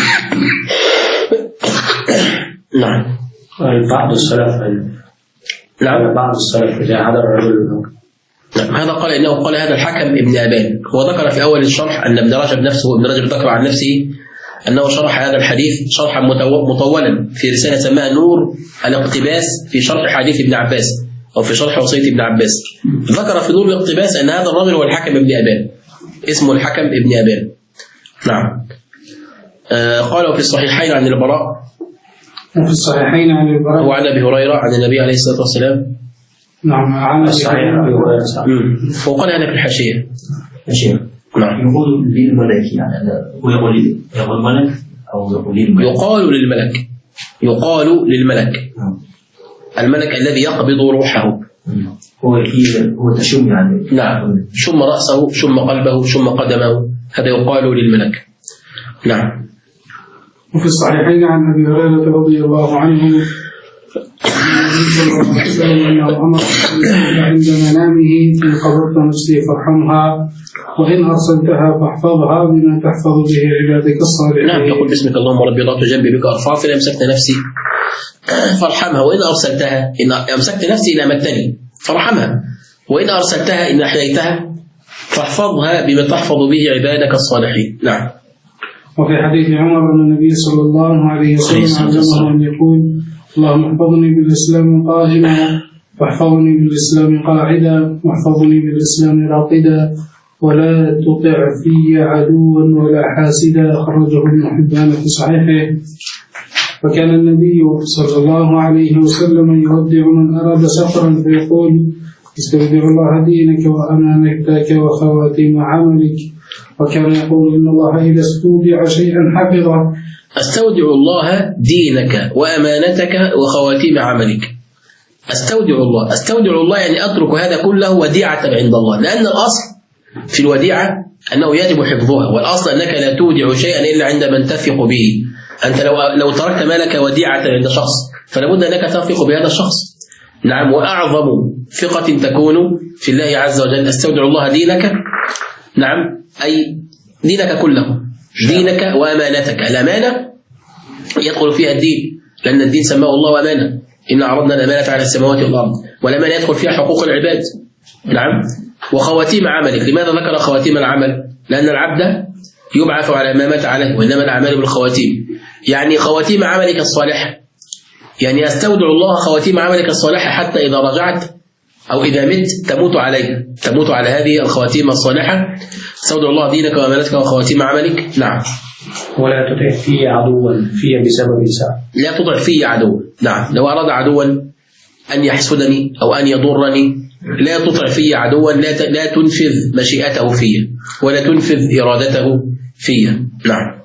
Speaker 2: نعم.
Speaker 3: بعض السلف
Speaker 2: نعم.
Speaker 3: بعض السلف إذا حضر الرجل.
Speaker 2: نعم. هذا قال إنه قال هذا الحكم ابن أبان. هو ذكر في أول الشرح أن ابن رجب نفسه، ابن رجب ذكر عن نفسه أنه شرح هذا الحديث شرحا مطولا في رسالة سماها نور الاقتباس في شرح حديث ابن عباس، أو في شرح وصية ابن عباس. ذكر في نور الاقتباس أن هذا الرجل هو الحكم ابن أبان، اسمه الحكم ابن أبان. نعم. قالوا في الصحيحين عن البراء.
Speaker 6: وفي الصحيحين عن البراء
Speaker 2: وعن أبي هريرة عن النبي عليه الصلاة والسلام.
Speaker 6: نعم. عن
Speaker 3: الصحيح.
Speaker 2: وقال هذا في الحاشية.
Speaker 4: نعم. يقول للملك، يعني هو يقول الملك أو يقول للملك؟
Speaker 2: يقال للملك. الملك الذي يقبض روحه.
Speaker 4: هو تشم يعني.
Speaker 2: نعم. شم رأسه، شم قلبه، شم قدمه، هذا يقال للملك. نعم.
Speaker 6: وفي الصحيحين عن أبي هريرة رضي الله عنه أنه أمر عند منامه: إن قبضت نفسي فارحمها، وإن أرسلتها فاحفظها بما تحفظ به عبادك الصالحين.
Speaker 2: نعم. يقول: بسمك اللهم ربي ضعت جنبي بك أرفع، فإن أمسكت نفسي فارحمها، وإن أرسلتها، إن أمسكت نفسي إن أمتني فارحمها، وإن أرسلتها إن أحييتها فاحفظها بما تحفظ به عبادك الصالحين. نعم.
Speaker 6: وفي حديث عمر أن النبي صلى الله عليه وسلم علمه أن يقول: اللهم احفظني بالإسلام قائما، واحفظني بالإسلام قاعدا، واحفظني بالإسلام راقدا، ولا تطع في عدوا ولا حاسدا. خرجه ابن حبان في صحيحه. وكان النبي صلى الله عليه وسلم يودع من أراد سفرا فيقول: استودع الله دينك وأمانتك وخواتيم عملك. وكان يقول: إن الله إذا استودع شيئا حفظه.
Speaker 2: استودع الله دينك وأمانتك وخواتيم عملك. استودع الله يعني أترك هذا كله وديعة عند الله، لأن الأصل في الوديعة أنه يجب حفظها، والأصل أنك لا تودع شيئا إلا عند من تثق به. أنت لو تركت مالك وديعة عند شخص فلا بد أنك تثق بهذا الشخص. نعم، وأعظم ثقة تكون في الله عز وجل. استودع الله دينك، نعم، أي دينك كله، دينك وأمانتك. الأمانة يدخل فيها الدين، لأن الدين سماه الله أمانة، إن عرضنا الأمانة على السماوات والأرض، والأمانة يدخل فيها حقوق العباد. نعم، وخواتيم عملك. لماذا ذكر خواتيم العمل؟ لأن العبد يبعث على ما مات عليه، وإنما الأعمال بالخواتيم. يعني خواتيم عملك الصالحة، يعني يستودع الله خواتيم عملك الصالحة حتى إذا رجعت أو إذا مت تموت عليها، تموت على هذه الخواتيم الصالحة. استودع الله دينك وأمانتك وخواتيم عملك. نعم.
Speaker 3: ولا تطع في عدوا في بسبب ساعة.
Speaker 2: لا تطع في عدوا. نعم، لو أراد عدوا أن يحسدني أو أن يضرني لا تطع في عدوا، لا تنفذ مشيئته فيه ولا تنفذ إرادته فيه. نعم.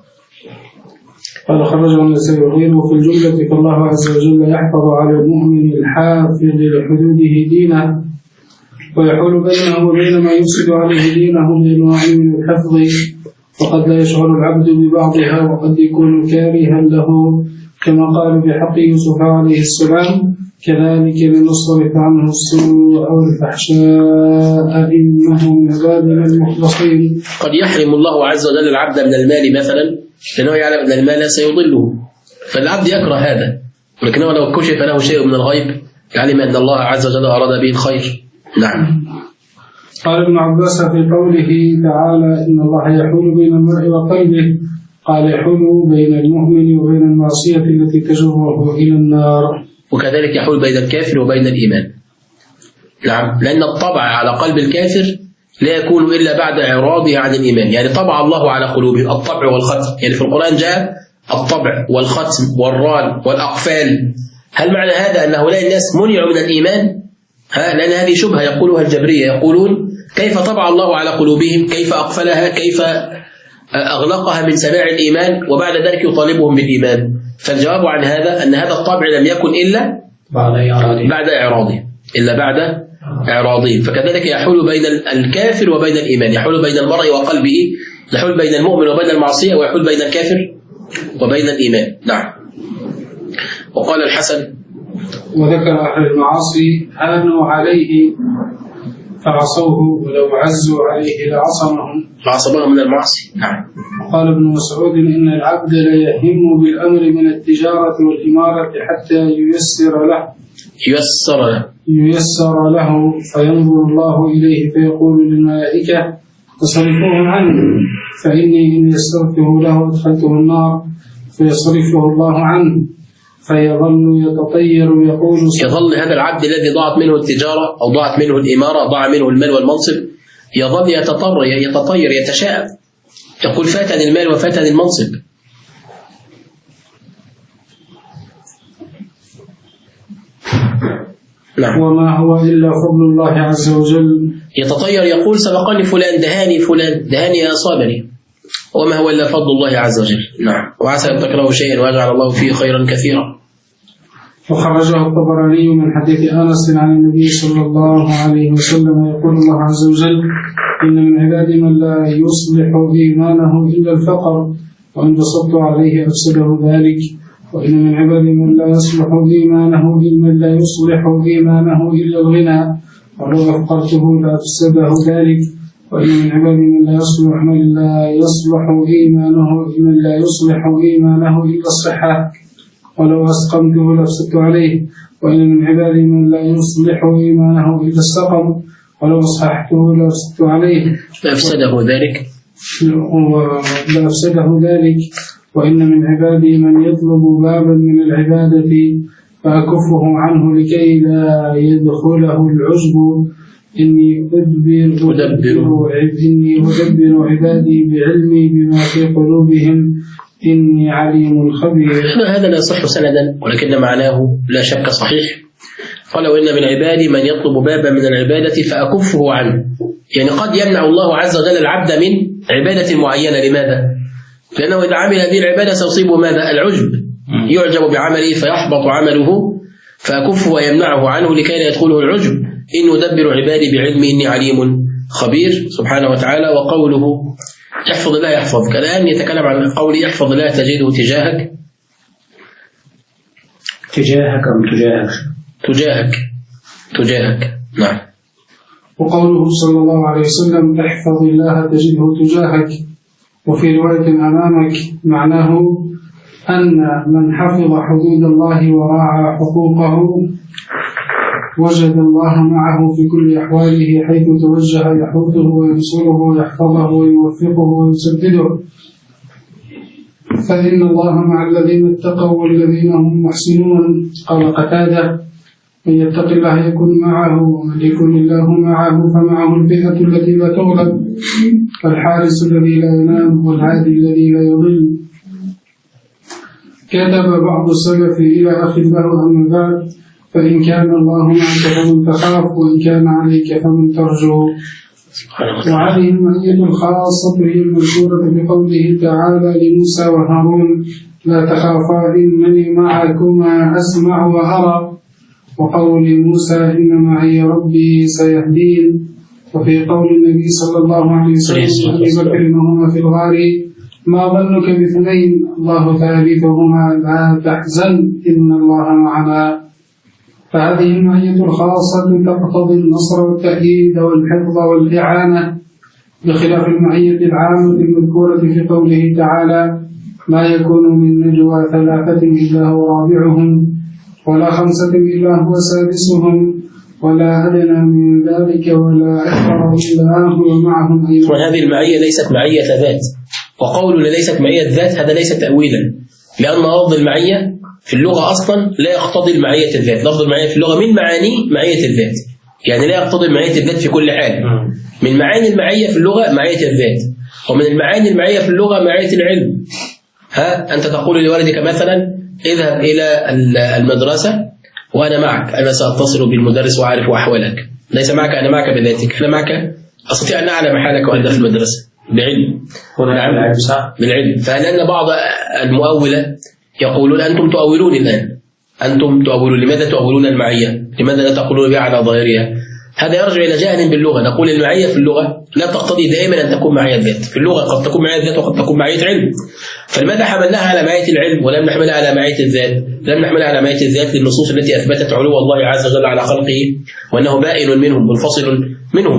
Speaker 6: قال خرجه النسائي وغيره. في الجملة فالله عز وجل يحفظ على المؤمن الحافظ لحدوده دينه، ويحول بينه وبين ما يفسد عليه دينه بأنواع من الحفظ، وقد لا يشعر العبد ببعضها، وقد يكون كارها له، كما قال بحق يوسف عليه السلام: كذلك لنصرف عنه السوء والفحشاء إنه من عبادنا المخلصين.
Speaker 2: قد يحرم الله عز وجل العبد من المال مثلا لأنه يعلم أن المال سيضله، فالعبد يكره هذا، ولكنه لو كشف له شيء من الغيب يعلم أن الله عز وجل أراد به الخير. نعم.
Speaker 6: قال ابن عباس في قوله تعالى: إن الله يحول بين المرء وقلبه، قال: يحول بين المؤمن وبين المعصية التي تجره إلى النار.
Speaker 2: وكذلك يحول بين الكافر وبين الإيمان. نعم، لأن الطبع على قلب الكافر لا يكون إلا بعد إعراضه عن الإيمان. يعني طبع الله على قلوبهم، الطبع والختم. يعني في القرآن جاء الطبع والختم والران والأقفال. هل معنى هذا أن هؤلاء الناس منعوا من الإيمان؟ لأن هذه شبهة يقولها الجبرية، يقولون كيف طبع الله على قلوبهم، كيف أقفلها، كيف أغلقها من سماع الإيمان، وبعد ذلك يطالبهم بالإيمان. فالجواب عن هذا أن هذا الطبع لم يكن إلا بعد إعراضه. فكذلك يحول بين الكافر وبين الإيمان، يحول بين المرء وقلبه، يحول بين المؤمن وبين المعصية، ويحول بين الكافر وبين الإيمان. نعم. وقال الحسن:
Speaker 6: وذكر أهل المعاصي هانوا عليه فعصوه، ولو عزوا عليه
Speaker 2: لعصمهم من المعاصي. نعم.
Speaker 6: قال ابن مسعود: إن العبد ليهم بالأمر من التجارة والإمارة حتى ييسر له فينظر الله إليه فيقول للملائكة: تصرفوه عنه، فإني إن يسرته له أدخلته النار، فيصرفه الله عنه، فيظل يتطير يقول:
Speaker 2: يظل هذا العبد الذي ضاعت منه التجارة أو ضاعت منه الإمارة، ضاع منه المال والمنصب، يظل يتطير يتشاءم، يقول: فاتني المال وفاتني المنصب. نعم.
Speaker 6: وما هو إلا فضل الله عز وجل.
Speaker 2: يتطير يقول: سبقني فلان، دهاني أصابني، وما هو إلا فضل الله عز وجل. نعم. وعسى أن تكرهوا شيئا ويجعل الله فيه خيرا كثيرا.
Speaker 6: وخرجه الطبراني من حديث أنس عن النبي صلى الله عليه وسلم يقول الله عز وجل: إن من عباد من لا يصلح إيمانه إلا الفقر، وإن بسطت عليه أفسده ذلك. وإن من عباد من لا يصلح إيمانه إلا الغنى، ولو أفقرته لأفسده ذلك. وإن من عباد من لا يصلح إيمانه إلا الصحة، ولو أسقمته لأفسدت عليه. وإن من عباد من لا يصلح إيمانه إلا السقم، ولو أصححته لأفسدت عليه.
Speaker 2: لأفسده
Speaker 6: ذلك. وإن من عبادي من يطلب بابا من العبادة فأكفه عنه لكي لا يدخله العجب. إني أدبر عبادي بعلمي بما في قلوبهم، إني عليم خبير.
Speaker 2: هذا لا يصح سندا، ولكن معناه لا شك صحيح. قال: وإن من عبادي من يطلب بابا من العبادة فأكفه عنه. يعني قد يمنع الله عز وجل العبد من عبادة معينة. لماذا؟ لأنه إذا عمل هذه العبادة سيصيبه ماذا؟ العجب، يعجب بعمله فيحبط عمله، فأكفه ويمنعه عنه لكي لا يدخله العجب. إن أدبر عبادي بعلمي إني عليم خبير سبحانه وتعالى. وقوله احفظ الله يحفظك، الآن يتكلم عن قوله احفظ الله تجده تجاهك.
Speaker 3: تجاهك أم تجاهك؟
Speaker 2: تجاهك نعم.
Speaker 6: وقوله صلى الله عليه وسلم احفظ الله تجده تجاهك، وفي رواية أمامك، معناه أن من حفظ حدود الله وراعى حقوقه وجد الله معه في كل أحواله، حيث توجه يحفظه وينصره ويحفظه ويوفقه ويسدده. فإن الله مع الذين اتقوا والذين هم محسنون. قال قتادة من يتق الله يكن معه، ومن يكن الله معه فمعه الفئة التي لا تغلب، والحارس الذي لا ينام، والهادي الذي لا يضل. كتب بعض السلف إلى أخ له أما بعد، فإن كان الله معك فمن تخاف، وإن كان عليك فمن ترجو. وهذه المعية الخاصة هي المذكورة بقوله تعالى لموسى وهارون لا تخافا إنني معكما أسمع وأرى، وقول موسى إن معي ربي سيهدين. وفي قول النبي صلى الله عليه وسلم لأبي بكر وهما في الغار ما ظنك باثنين الله ثالثهما لا تحزن إن الله معنا. فهذه المعية الخاصة تقتضي النصر والتأييد والحفظ والإعانة، بخلاف المعية العامة المذكورة في قوله تعالى ما يكون من نجوى ثلاثة إلا هو رابعهم، ولا خمسة إلا هو سادسهم، ولا أدنى من ذلك ولا أكثر إلا هو معهم أيضا.
Speaker 2: وهذه المعية ليست معية ذات، وقول ليست معية ذات هذا ليس تأويلا، لأن لفظ المعية في اللغة أصلا لا يقتضي المعية الذات. لفظ المعية في اللغة من معاني معية الذات، يعني لا يقتضي معية الذات في كل حال. من معاني المعية في اللغة معية الذات، ومن المعاني المعية في اللغة معية العلم. أنت تقول لولدك مثلا اذهب إلى المدرسة وأنا معك، أنا سأتصل بالمدرس وأعرف أحوالك. ليس معك أنا معك بذاتك، أنا معك أستطيع أن أعلم حالك وأنت في المدرسة بعلم. بالعلم. فلأن بعض المؤولة يقولون أنتم تؤولون الآن، أنتم تؤولون. لماذا تؤولون المعية؟ لماذا لا تقولون بها على ظاهرها؟ هذا يرجع إلى جهل باللغة. نقول المعية في اللغة لا تقتضي دائما أن تكون معية ذات. في اللغة قد تكون معية ذات وقد تكون معية علم. فلماذا حملناها على معية العلم ولم نحملها على معية الذات؟ لم نحملها على معية الذات للنصوص التي أثبتت علو الله عز وجل على خلقه، وأنه بائن منهم منفصل منهم.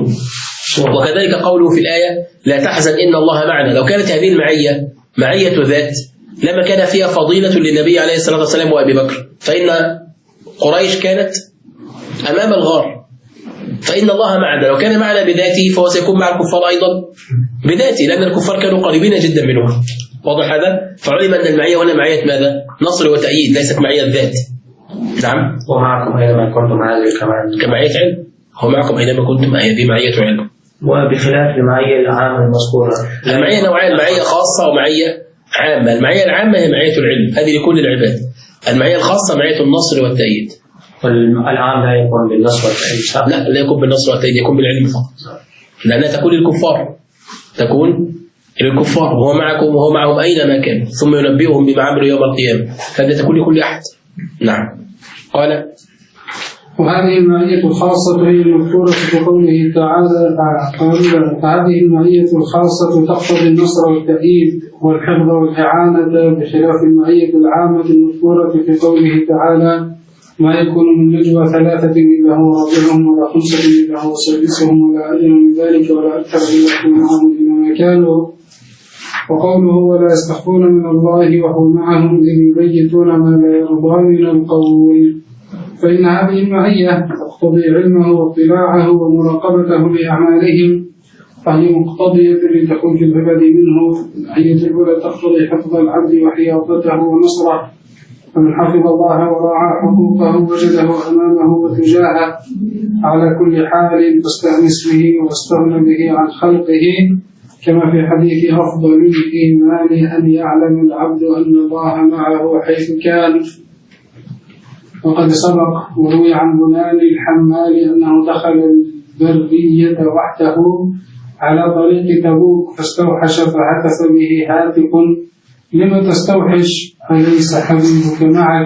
Speaker 2: وكذلك قوله في الآية لا تحزن إن الله معنا. لو كانت هذه المعية معية ذات لما كان فيها فضيلة للنبي عليه الصلاة والسلام وأبي بكر، فإن قريش كانت أمام الغار، فإن الله معنا. لو كان معنا بذاته فهو سيكون مع الكفار أيضا بذاته، لأن الكفار كانوا قريبين جدا منه. واضح هذا؟ فعلم أن المعية هنا معية ماذا؟ نصر وتأييد، ليست معية ذات. نعم.
Speaker 3: ومعكم أينما كنتم هذه
Speaker 2: كمعية علم. هو معكم أينما كنتم، هذه معية علم.
Speaker 3: وبخلاف المعية العامة المذكورة.
Speaker 2: المعية نوعين، معية خاصة ومعية عامة. المعية العامة هي معية العلم، هذه لكل العباد. المعية الخاصة معية النصر والتأييد.
Speaker 3: والعام لا يكون بالنصر والتأييد.
Speaker 2: لا يكون بالنصر والتأييد، يكون بالعلم فقط، لأنها تكون للكفار. تكون للكفار وهو معكم وهو معهم أينما كان، ثم ينبئهم بما عملوا يوم القيامة. هذا تكون لكل أحد. نعم. قال
Speaker 6: وهذه المعية الخاصة هي المذكورة في قوله تعالى فهذه المعية الخاصة تقتضي النصر والتأييد والحفظ والإعانة، بخلاف المعية العامة المذكورة في قوله تعالى ما يكون من نجوى ثلاثة إلا هو رابعهم، ولا خمسة إلا هو سادسهم، ولا أدنى من ذلك ولا أكثر إلا هو معهم أينما كانوا. وقوله ولا يستخفون من الله وهو معهم إذ يبيتون ما لا يرضى من القول. فإن هذه المعية تقتضي علمه واطلاعه ومراقبته لأعمالهم، فهي مقتضية لتخرج العباد منه. المعية الأولى تقتضي حفظ العبد وحياطته ونصره، فمن حفظ الله ورعى حقوقه وجده أمامه وتجاهه على كل حال، فاستأنس به واستغنى به عن خلقه، كما في حديث أفضل الإيمان أن يعلم العبد أن الله معه حيث كان. وقد سبق وروي عن بنان الحمال أنه دخل البرية وحده على طريق تبوك فاستوحش فهتف به هاتف لما تستوحش أليس حبيبك معك؟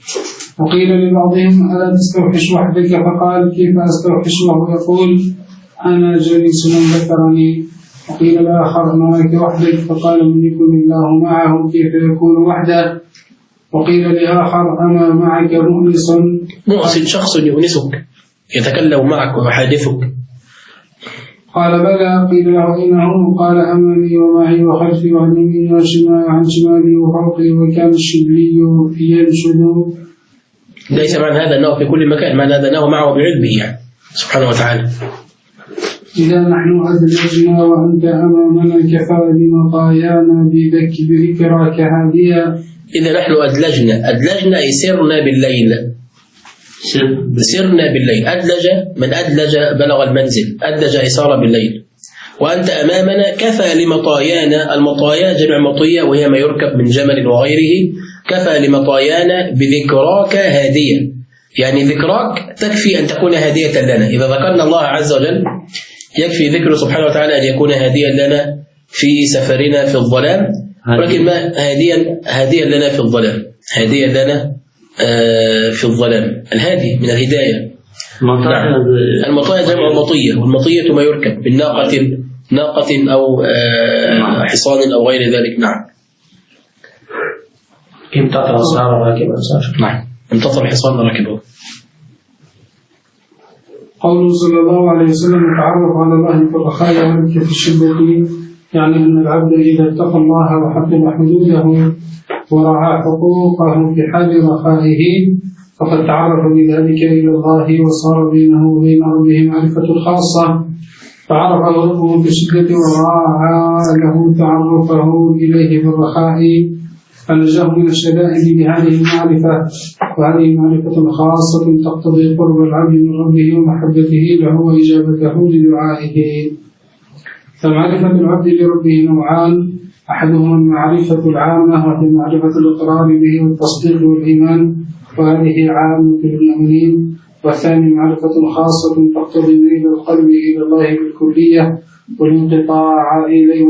Speaker 6: وقيل لبعضهم ألا تستوحش وحدك؟ فقال كيف أستوحش وهو يقول أنا جليس من ذكرني. وقيل الآخر معك وحدك، فقال من يكن الله معه كيف يكون وحده. وقيل لآخر أنا معك مؤنس
Speaker 2: شخص يؤنسك يتكلم معك ويحادثك.
Speaker 6: قال بلى. قيل له أين هم؟ قال أمامي ومعي وخلفي وعن يميني وعن شمالي وفوقي. وكان الشبلي ينشد.
Speaker 2: ليس معنى هذا أنه في كل مكان، معنى هذا أنه معه بعلمه يعني سبحانه وتعالى.
Speaker 6: إذا نحن أدلجنا وأنت أمامنا كفى لمطايانا بذكراك هاديا.
Speaker 2: إذا نحن أدلجنا أي سرنا بالليل. سرنا بالليل. أدلج من أدلج بلغ المنزل، أدلج أي سار بالليل. وأنت أمامنا كفى لمطايانا. المطايا جمع مطية وهي ما يركب من جمل وغيره. كفى لمطايانا بذكراك هادية، يعني ذكراك تكفي أن تكون هادية لنا. إذا ذكرنا الله عز وجل يكفي ذكره سبحانه وتعالى أن يكون هاديا لنا في سفرنا في الظلام. ولكن ما هاديا لنا في الظلام، هاديا لنا في الظلام. الهادي من الهداية. نعم. المطايا جمع مطية، والمطية ما يركب من ناقة أو حصان أو غير ذلك. نعم.
Speaker 3: امتطى الصار راكبا.
Speaker 2: نعم، امتطى الحصان راكبه.
Speaker 6: قوله صلى الله عليه وسلم يتعرف على الله في الرخاء ويبكي في الشدة، يعني أن العبد إذا اتقى الله وحفظ حدوده ورعى حقوقه في حال رخائه فقد تعرف بذلك إلى الله وصار بينه وبين ربه معرفة خاصة، فعرفه ربه في الشدة وراعى له تعرفه إليه في الرخاء، فنجاه من الشدائد بهذه المعرفة. وهذه معرفة خاصة تقتضي قرب العبد من ربه ومحبته له وإجابته لدعائه. فمعرفة العبد لربه نوعان، أحدهما المعرفة العامة وهي معرفة الإقرار به والتصديق والإيمان، وهذه عامة المؤمنين. والثاني معرفة خاصة تقتضي ميل القلب إلى الله بالكلية والانقطاع إليه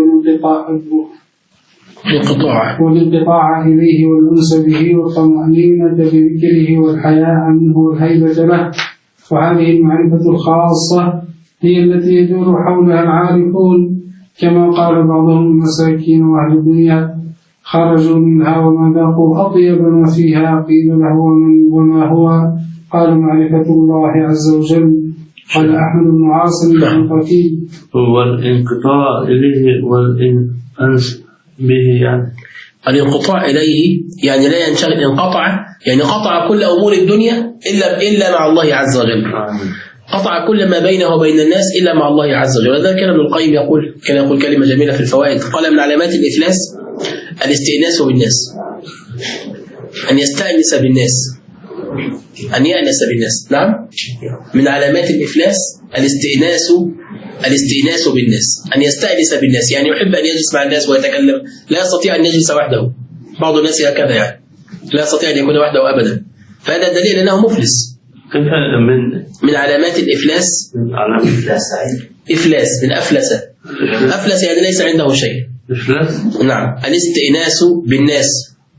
Speaker 6: والانقطاع إليه والأنس به والطمأنينة بذكره والحياء منه والهيبة له. وهذه المعرفة الخاصة هي التي يدور حولها العارفون، كما قال بعضهم المساكين وأهل الدنيا خرجوا منها وما ذاقوا أطيب ما فيها. قيل له وما هو؟ قال معرفة الله عز وجل. قال أحمد بن عاصم العنقفي
Speaker 5: والانقطاع إليه والأنس به، يعني
Speaker 2: الانقطاع إليه يعني لا ينشغل. انقطع يعني قطع كل أمور الدنيا إلا مع الله عز وجل. قطع كل ما بينه وبين الناس إلا مع الله عز وجل. هذا كان ابن القيم كان يقول كلمة جميلة في الفوائد. قال من علامات الإفلاس الاستئناس بالناس، أن يستأنس بالناس، أن يأنس بالناس. نعم، من علامات الإفلاس الاستئناس بالناس، أن يستأنس بالناس، يعني يحب أن يجلس مع الناس ويتكلم. لا يستطيع أن يجلس وحده. بعض الناس هكذا، يعني لا يستطيع أن يكون وحده أبدا. فهذا دليل أنه مفلس. من علامات الإفلاس إفلاس من أفلس يعني ليس عنده شيء. نعم. الاستئناس بالناس،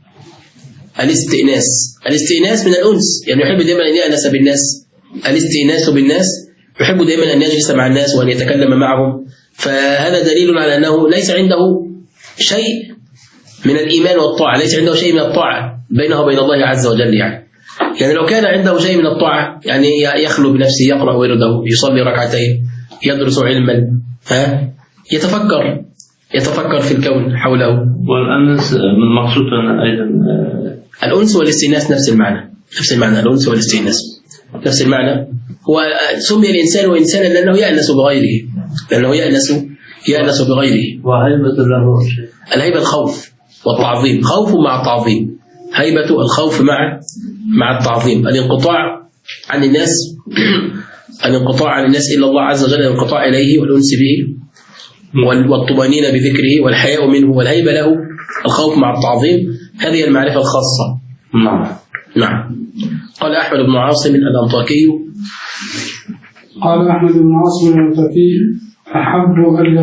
Speaker 2: الاستئناس من الأنس، يعني يحب دائما أن يأنس بالناس. الاستئناس بالناس يحب دائما أن يجلس مع الناس وأن يتكلم معهم. فهذا دليل على أنه ليس عنده شيء من الإيمان والطاعة، ليس عنده شيء من الطاعة بينه وبين الله عز وجل. يعني لو كان عنده شيء من الطاعة، يعني يخلو بنفسه، يقرأ ورده، يصلي ركعتين، يدرس علما، يتفكر في الكون حوله.
Speaker 5: والأنس من مقصود أيضا
Speaker 2: الأنس والاستئناس نفس المعنى. الأنس والاستئناس نفس المعنى. هو سمي الإنسان إنسانا لأنه يأنس بغيره.
Speaker 5: وهيبة له
Speaker 2: الهيبة الخوف والتعظيم، خوف مع التعظيم، هيبة الخوف مع التعظيم. الانقطاع عن الناس إلا الله عز وجل، الانقطاع إليه والأنس به والطمأنينة بذكره والحياء منه والهيبة له، الخوف مع التعظيم. هذه المعرفة الخاصة. نعم. قال أحمد بن عاصم الأنطاكي
Speaker 6: أحب ألا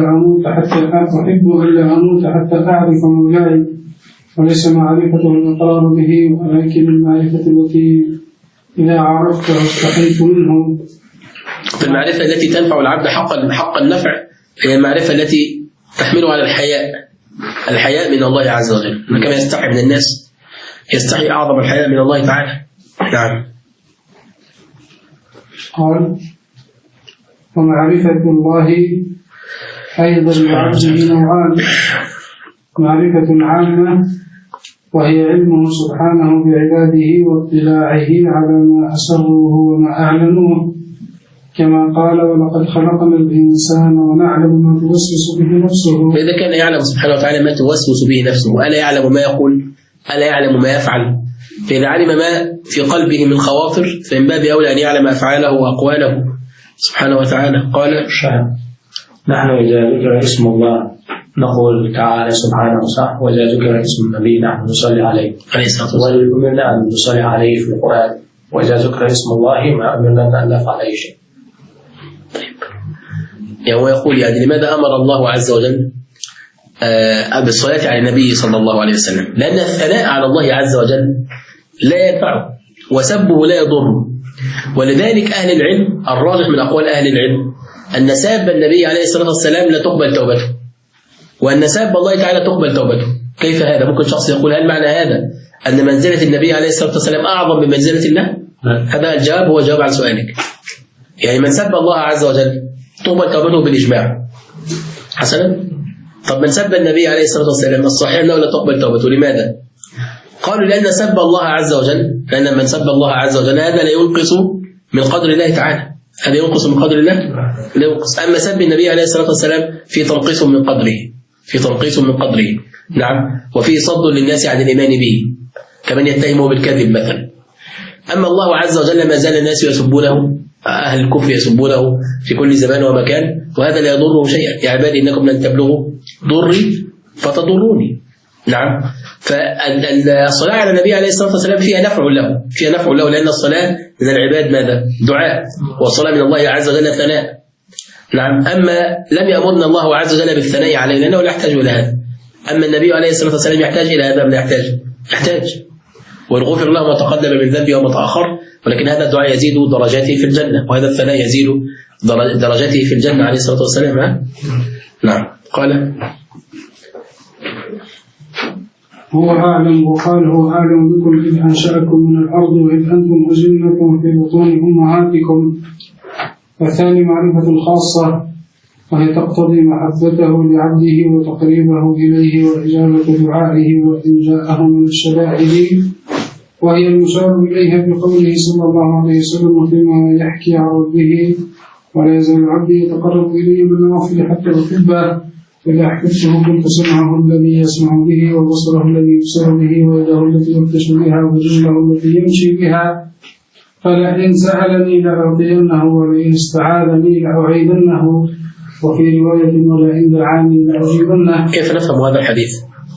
Speaker 6: أموت حتى أعرف مولاي، وليس معرفته الإقرار به، ولكن المعرفة التي إذا عرفته استحيت منه.
Speaker 2: فالمعرفة التي تنفع العبد حق النفع هي المعرفة التي تحمله على الحياء من الله عز وجل. كما يستحي من الناس يستحي أعظم الحياء من الله تعالى. نعم.
Speaker 6: قال ومعرفة الله أيضا لعبده نوعان: معرفة عامة وهي علمه سبحانه بعباده واطلاعه على ما أسروه وما أعلنوه، كما قال ولقد خلقنا الإنسان ونعلم ما توسوس به نفسه.
Speaker 2: فإذا كان يعلم سبحانه وتعالى ما توسوس به نفسه، ألا يعلم ما يقول؟ ألا يعلم ما يفعل؟ فإذا علم ما في قلبه من خواطر فمن باب أولى أن يعلم أفعاله وأقواله سبحانه وتعالى. قال
Speaker 3: نحن إذا ذكر اسم الله نقول تعالى سبحانه صح، وإذا ذكر اسم النبي نحن نصلي عليه وأمرنا أن نصلي عليه في القرآن، وإذا ذكر اسم الله ما أمرنا أن نفعل أي شيء.
Speaker 2: يعني هو يقول يعني لماذا أمر الله عز وجل بالصلاة على النبي صلى الله عليه وسلم؟ لأن الثناء على الله عز وجل لا ينفعه وسبه لا يضره. ولذلك أهل العلم الراجح من أقوال أهل العلم أن ساب النبي عليه الصلاة والسلام لا تقبل توبته، وأن ساب الله تعالى تقبل توبته. كيف هذا؟ ممكن شخص يقول هل معنى هذا أن منزلة النبي عليه الصلاة والسلام أعظم من منزلة الله؟ هذا الجواب هو جواب عن سؤالك. يعني من سب الله عز وجل تقبل توبته بالإجماع حسنا. طب من سب النبي عليه الصلاة والسلام الصحيح أنه لا تقبل توبته. لماذا؟ قالوا لأن سب الله عز وجل، لأن من سب الله عز وجل هذا لا ينقص من قدر الله تعالى، هذا ينقص من قدر الله لا ينقص. أما سب النبي عليه الصلاة والسلام في تنقيص من قدره، في تنقيص من قدره. نعم. وفي صد للناس عن الإيمان به كمن يتهمه بالكذب مثلا. أما الله عز وجل ما زال الناس يسبونه، أهل الكفر يسبونه في كل زمان ومكان، وهذا لا يضره شيئا. يا عبادي إنكم لن تبلغوا ضري فتضروني. نعم. فالصلاة على النبي عليه الصلاة والسلام فيها نفع له، فيها نفع له، لأن الصلاة من العباد ماذا؟ دعاء، والصلاة من الله عز وجل ثناء. نعم. أما لم يأمرنا الله عز وجل بالثناء عليه لأنه لا يحتاج إلى هذا. أما النبي عليه الصلاة والسلام يحتاج إلى هذا، لا يحتاج. والغفر له ما تقدم من ذنبه وما تأخر، ولكن هذا الدعاء يزيد درجاته في الجنة، وهذا الثناء يزيد درجاته في الجنة عليه الصلاة والسلام. نعم. قال
Speaker 6: هو أعلم، وقال هو أعلم بكم إذ أنشأكم من الأرض وإذ أنتم أجنة في بطون أمهاتكم. والثاني معرفة خاصة وهي تقتضي محبته لعبده وتقريبه إليه وإجابة دعائه وإن جاءه من الشدائد، وهي المشار إليها بقوله صلى الله عليه وسلم فيما يحكي عن ربه ولا يزال عبدي يتقرب إلي بالنوافل حتى أحبه، إذا أحببته كنت سمعه الذي يسمع به وبصره الذي يبصر به ويده التي يبطش بها ورجله التي يمشي بها، فلئن سألني لأعطينه ولئن استعاذني لأعيذنه، وفي رواية ولئن دعاني لأجيبنه.
Speaker 2: كيف نفهم هذا الحديث؟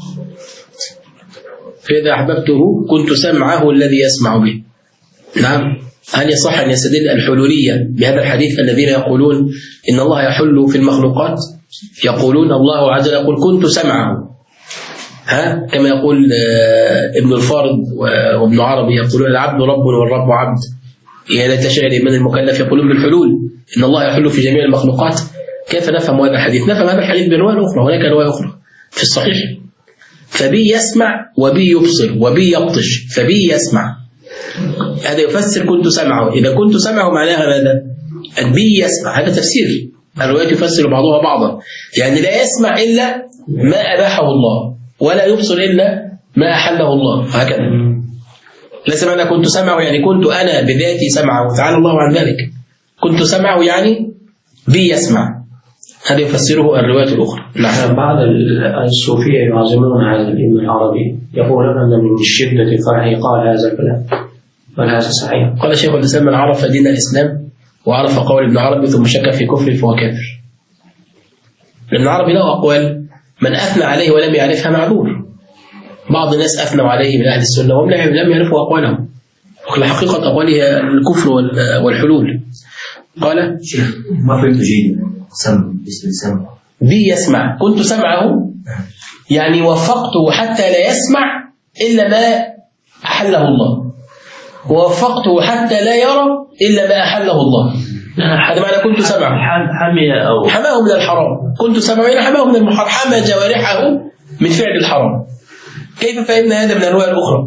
Speaker 2: فإذا أحببته كنت سمعه الذي يسمع به. نعم. هل يصح أن يستدل الحلولية بهذا الحديث الذين يقولون إن الله يحل في المخلوقات؟ يقولون الله عز وجل يقول كنت سمعه، كما يقول ابن الفارض وابن عربي يقولون العبد رب والرب عبد. يا ليت شعري من المكلف يقولون بالحلول إن الله يحل في جميع المخلوقات. كيف نفهم هذا الحديث؟ نفهم هذا الحديث برواية أخرى، هناك رواية أخرى في الصحيح فبي يسمع وبي يبصر وبي يبطش فبي يسمع. هذا يفسر كنت سمعه. إذا كنت سمعه معناها ماذا؟ بي يسمع. هذا تفسير. الروايات يفسر بعضها بعضا، يعني لا يسمع إلا ما أباحه الله ولا يبصر إلا ما أحله الله، هكذا. ليس معنى كنت سمعه يعني كنت أنا بذاتي سمعه، تعالى الله عن ذلك. كنت سمعه يعني بي يسمع. هذا يفسره الروايات الأخرى.
Speaker 3: نعم. بعض الصوفية يعظمون هذا العلم العربي، يقولون أن من شدة فرحه قال هذا الكلام، وهذا صحيح.
Speaker 2: قال شيخ الإسلام من عرف دين الإسلام وعرف قول ابن عربي ثم شك في كفره فهو كافر. ابن عربي له أقوال من أثنى عليه ولم يعرفها معذور. بعض الناس أثنوا عليه من أهل السنة وهم لم يعرفوا أقوالهم، وحقيقة أقواله الكفر والحلول. قال
Speaker 4: ما فهمت جيدا. سم
Speaker 2: بي يسمع. كنت سمعه يعني وفقته حتى لا يسمع إلا ما أحله الله، ووفقته حتى لا يرى إلا ما أحله الله. هذا معنى كنت سمعه.
Speaker 5: حمي أو
Speaker 2: حماه من الحرام، كنت سمعه يعني حماه من المحرم، حمى جوارحه من فعل الحرام. كيف فهمنا هذا من الرواية الأخرى؟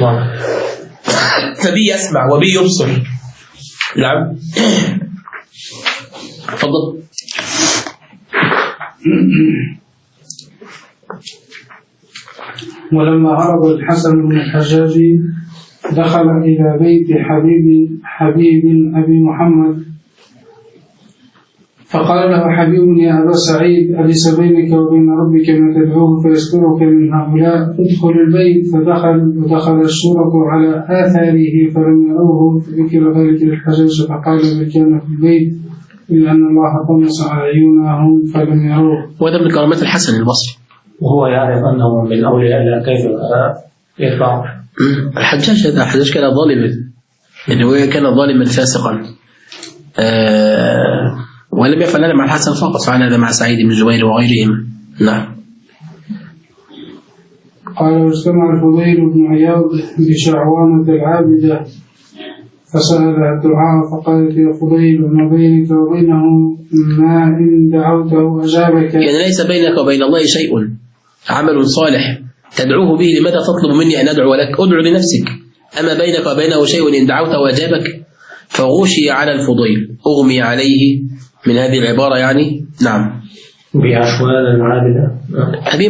Speaker 2: فبي يسمع وبي يبصر. نعم. تفضل.
Speaker 6: ولما هرب الحسن بن الحجاج دخل إلى بيت حبيب أبي محمد فقال له حبيب يا أبا سعيد أليس بينك وبين ربك ما تدعوه فيسترك من هؤلاء؟ ادخل البيت. ودخل الشرط على آثاره فلم يروه، فذكر ذلك للحجاج فقال بل كان في البيت إلا أن الله طمس أعينهم فلم يروه.
Speaker 2: وهذا من كرامات الحسن البصري،
Speaker 3: وهو يعرف أنه من أولياء الله كيف يرفعه.
Speaker 2: الحجاج كان ظالما، يعني هو كان ظالما فاسقا، ولم يفعل هذا مع الحسن فقط، فعل هذا مع سعيد بن جبير وغيرهم. نعم.
Speaker 6: قال واجتمع الفضيل بن عياض بشعوانة العابدة فسألها الدعاء فقالت يا فضيل ما بينك وبينه ما إن دعوته أجابك.
Speaker 2: يعني ليس بينك وبين الله شيء، عمل صالح تدعوه به، لماذا تطلب مني أن أدعو لك؟ أدعو لنفسك. أما بينك وبينه شيء إن دعوته أجابك. فغشي على الفضيل، أغمي عليه من هذه العبارة يعني. نعم.
Speaker 3: بعشوان العابدة.
Speaker 2: هذه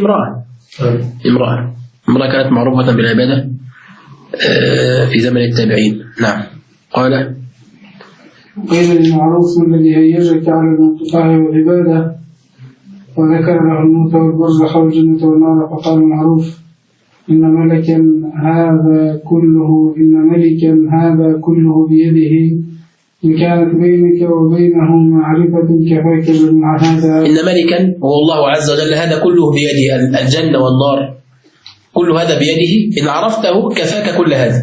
Speaker 2: امرأة كانت معروفة بالعبادة في زمن التابعين. نعم. قال
Speaker 6: قيل المعروف الذي هيجك على الانقطاع والعبادة، وذكر له الموت والبرزخ والجنة والنار، فقال المعروف إن ملكا هذا كله بيده، إن كانت بينك وبينه معرفة كفاك بالمع هذا.
Speaker 2: إن ملكا هو الله عز وجل، هذا كله بيده، الجنة والنار كل هذا بيده، إن عرفته كفاك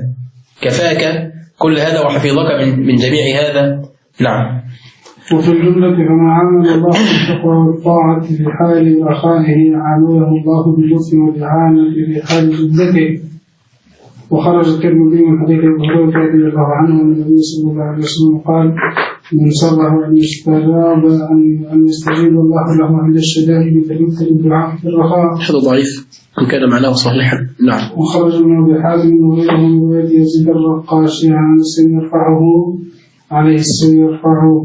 Speaker 2: كل هذا وحفظك من جميع هذا. نعم.
Speaker 6: وفي الجملة فما عمل الله بالتقوى والطاعة في حال رخائه عامله الله باللطف والإعانة في حال جدته. وخرج الترمذي من حديث أبي هريرة رضي الله عنه أن النبي صلى الله عليه وسلم قال من سره أن يستجيب الله له عند الشدائد فليكثر الدعاء في الرخاء.
Speaker 2: هذا ضعيف إن كان معناه صحيحا. نعم.
Speaker 6: وخرج من أبي حازم وغيره من رواية يزيد الرقاشي عن يرفعه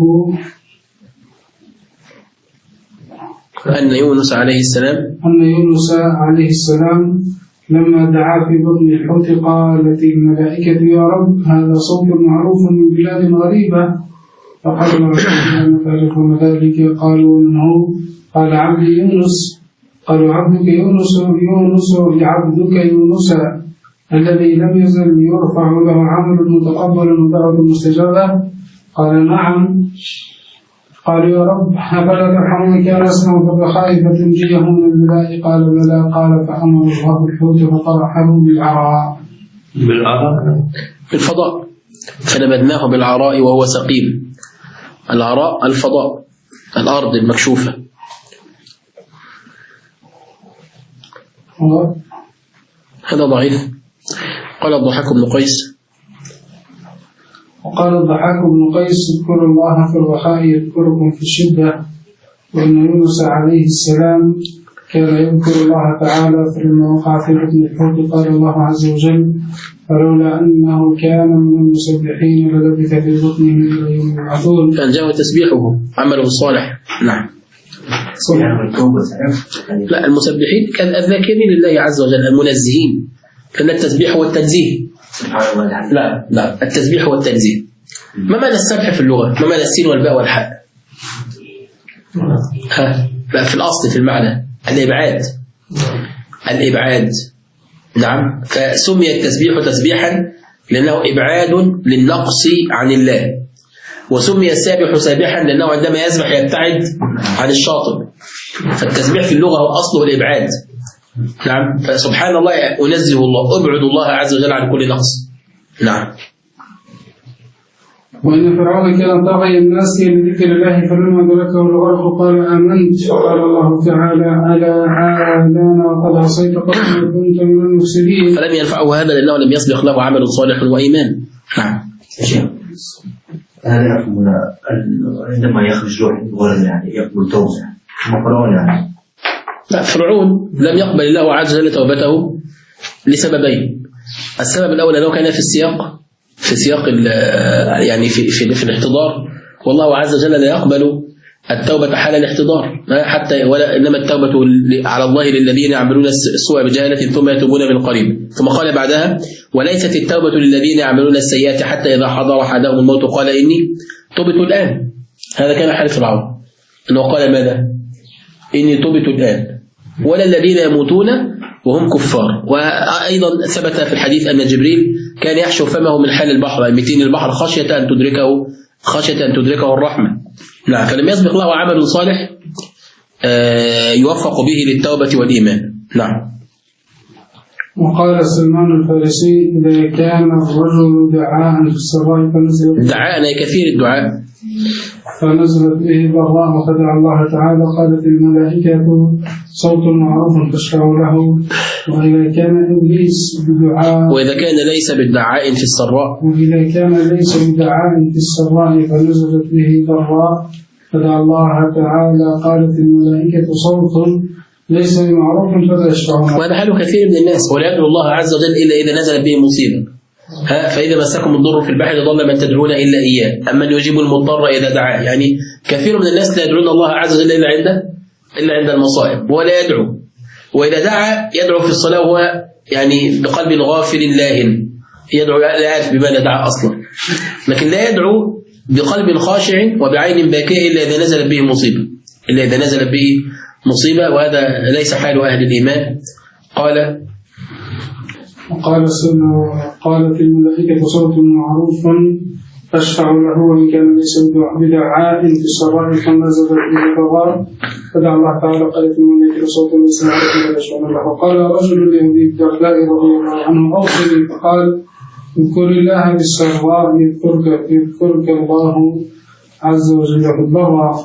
Speaker 2: أن يونس عليه السلام
Speaker 6: لما دعا في بطن الحوت قالت الملائكة يا رب هذا صوت معروف من بلاد غريبة. فقال رسول الله تعرفون ذلك؟ قالوا من هو؟ قال عبدي يونس. قالوا عبدك يونس لعبدك يونس الذي لم يزل يرفع له عمل متقبل ودعوة مستجابة. قال نعم. قالوا يا رب أفلا ترحمون كان أسمع بالرخاء فتنجيه من البلاء؟ قال بلى. قال فأمر الله الحوت فطرحه
Speaker 2: بالفضاء فنبذناه بالعراء وهو سقيم. العراء الفضاء، الأرض المكشوفة. هذا ضعيف. قال الضحاك بن قيس
Speaker 6: وقال الضحاك بن قيس اذكروا الله في الرخاء يذكركم في الشدة. وإن يونس عليه السلام كان يذكر الله تعالى فلما وقع في بطن الحوت قال الله عز وجل فلولا أنه كان من المسبحين للبث في بطنه إلى يوم يبعثون.
Speaker 2: فأنجاه تسبيحه عمله الصالح. نعم. لا، المسبحين كان الذاكرين لله عز وجل المنزهين، كان التسبيح هو التنزيه. لا التسبيح هو التنزيه. ما معنى السبح في اللغة؟ ما معنى السين والباء والحاء؟ لا، في الأصل في المعنى الإبعاد. نعم. فسمي التسبيح تسبيحا لأنه إبعاد للنقص عن الله، وسمي السابح سابحا لأنه عندما يسبح يبتعد عن الشاطئ. فالتسبيح في اللغة هو أصله الإبعاد. نعم. فسبحان الله أنزه الله، أبعد الله عز وجل عن كل نقص. نعم.
Speaker 6: وإن فرعون كان طاغيا الناس لذكر الله فلما أدركه الغرق قال آمنت. قال الله تعالى ألا آلان وقد عصيت قبل وكنت من المفسدين.
Speaker 2: فلم ينفعه هذا لأنه لم يسبق له عمل صالح وإيمان. نعم.
Speaker 4: هل يقبل عندما يخرج روح الغرز يعني يقبل توبة مقرون يعني؟
Speaker 2: لا، فرعون لم يقبل الله عز وجل توبته لسببين. السبب الأول أنه كان في سياق يعني في الاحتضار، والله عز وجل لا يقبل التوبة حال الاحتضار حتى، ولا إنما التوبة على الله للذين يعملون السوء بجهالة ثم يتوبون من قريب. ثم قال بعدها: وليست التوبة للذين يعملون السيئات حتى إذا حضر أحدهم الموت قال إني تبت الآن. هذا كان حال فرعون، أنه قال ماذا؟ إني تبت الآن. ولا الذين يموتون وهم كفار. وأيضا ثبت في الحديث أن جبريل كان يحشو فمه من حال البحر، متين البحر خشية أن تدركه الرحمة. نعم، فلم يسبق له عمل صالح يوفق به للتوبة والإيمان. نعم.
Speaker 6: وقال سلمان الفارسي: إذا كان الرجل دعاء في السراء فنزلت
Speaker 2: دعاء كثير الدعاء
Speaker 6: فنزلت به ضراء وخدع الله تعالى قالت الملائكة صوت معروف فاشفع له. وإذا كان إبليس بدعاء
Speaker 2: وإذا كان ليس بالدعاء في السراء
Speaker 6: فنزلت به ضراء خدع الله تعالى قالت الملائكة صوت ليس بمعروف فلا يشفعون.
Speaker 2: وهذا حال كثير من الناس، ولا يدعو الله عز وجل إلا إذا نزلت به مصيبة. فإذا مسكم الضر في البحر ضل من تدعون إلا إياه أمن يجيب المضطر إذا دعاه. يعني كثير من الناس لا يدعون الله عز وجل إلا عند المصائب، ولا يدعو. وإذا دعا يدعو في الصلاة وهو يعني بقلب غافل لاهن، يدعو لا يعرف بماذا دعا أصلا، لكن لا يدعو بقلب خاشع وبعين باكية إلا إذا نزلت به مصيبة. وهذا ليس حال أهل الإيمان.
Speaker 6: قالت الملائكة صوت معروف فاشفع له وإن كان ليس بدعاء في السراء فنزلت به ضراء فدعا الله تعالى قالت الملائكة صوت ليس معروف فلا يشفع له. قال رجل لأبي الدرداء رضي الله عنه: أوصني. فقال: اذكر الله بالسراء يذكرك الله عز وجل في الضراء.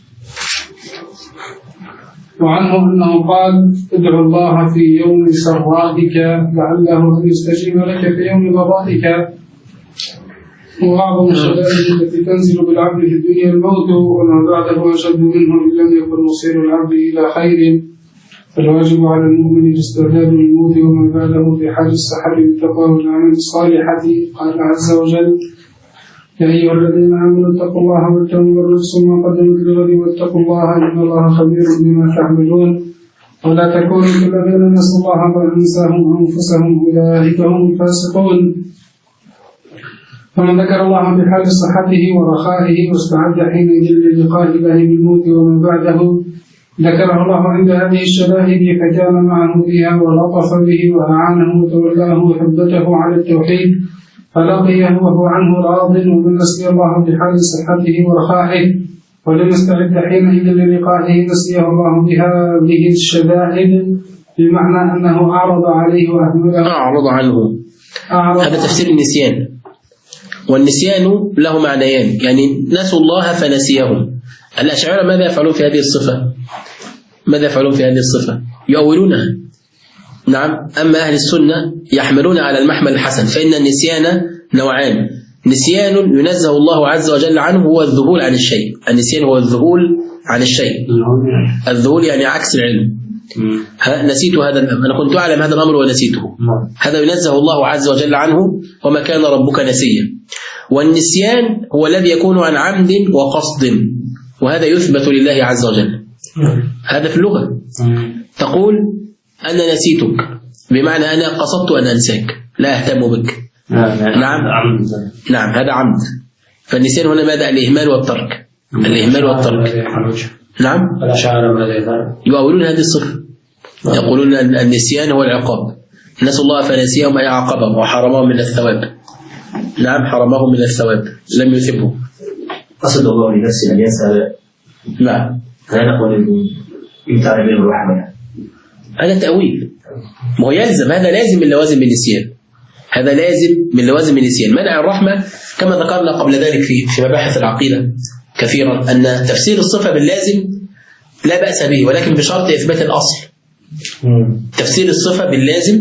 Speaker 6: وعنه أنه قال: ادعو الله في يوم سرائك لعله أن يستجيب لك في يوم ضرائك. وأعظم الشدائد التي تنزل بالعبد في الدنيا الموت، وما بعده أشد منه إن لم يكن مصير العبد إلى خير. فالواجب على المؤمن استعداد الموت وما بعده في حال السحر بالتقوى والأعمال الصالحة. قال عز وجل: يا أيها الذين آمنوا اتقوا الله ولتنظر نفس ما قدمت لغد واتقوا الله إن الله خبير بما تعملون. ولا تكونوا كالذين نسوا الله فأنساهم أنفسهم أولئك هم الفاسقون. فمن ذكر الله بحال صحته ورخائه واستعد حينئذ للقاء الله بالموت وما بعده ذكره الله عند هذه الشدائد فكان معه فيها ولطف به وأعانه وتولاه وحبته على التوحيد فلقيه وهو عنه راض. ومن نسي الله بحال صحته ورخائه ولم يستعد حينئذ للقائه نسيه الله بهذه الشدائد، بمعنى أنه أعرض عليه وأهمله.
Speaker 2: أعرض عنه. هذا تفسير النسيان. والنسيان له معنيان، يعني نسوا الله فنسيهم. الأشاعرة ماذا يفعلون في هذه الصفة؟ يؤولونها. نعم. أما أهل السنة يحملون على المحمل الحسن، فإن النسيان نوعان: نسيان ينزه الله عز وجل عنه هو الذهول عن الشيء. النسيان هو الذهول عن الشيء. الذهول يعني عكس العلم. نسيت هذا الأمر، أنا كنت أعلم هذا الأمر ونسيته. هذا ينزه الله عز وجل عنه، وما كان ربك نسيا. والنسيان هو الذي يكون عن عمد وقصد، وهذا يثبت لله عز وجل. هذا في اللغة. تقول: أنا نسيتك، بمعنى أنا قصدت أن أنساك، لا أهتم بك. نعم، هذا عمد. فالنسيان هنا ماذا؟ الإهمال والترك. نعم. يؤولون هذه الصفة، يقولون أن النسيان هو العقاب. نسوا الله فنسيهم أي عاقبهم وحرمهم من الثواب. نعم، حرمهم من الثواب، لم يثبه.
Speaker 4: قصد الله لنفسه أن يسأل.
Speaker 2: نعم.
Speaker 4: لا نقول يمتع به الرحمة.
Speaker 2: هذا تأويل. ما هو يلزم، هذا لازم من لوازم النسيان. منع الرحمة كما ذكرنا قبل ذلك في مباحث العقيدة كثيرا، أن تفسير الصفة باللازم لا بأس به، ولكن بشرط إثبات الأصل. تفسير الصفة باللازم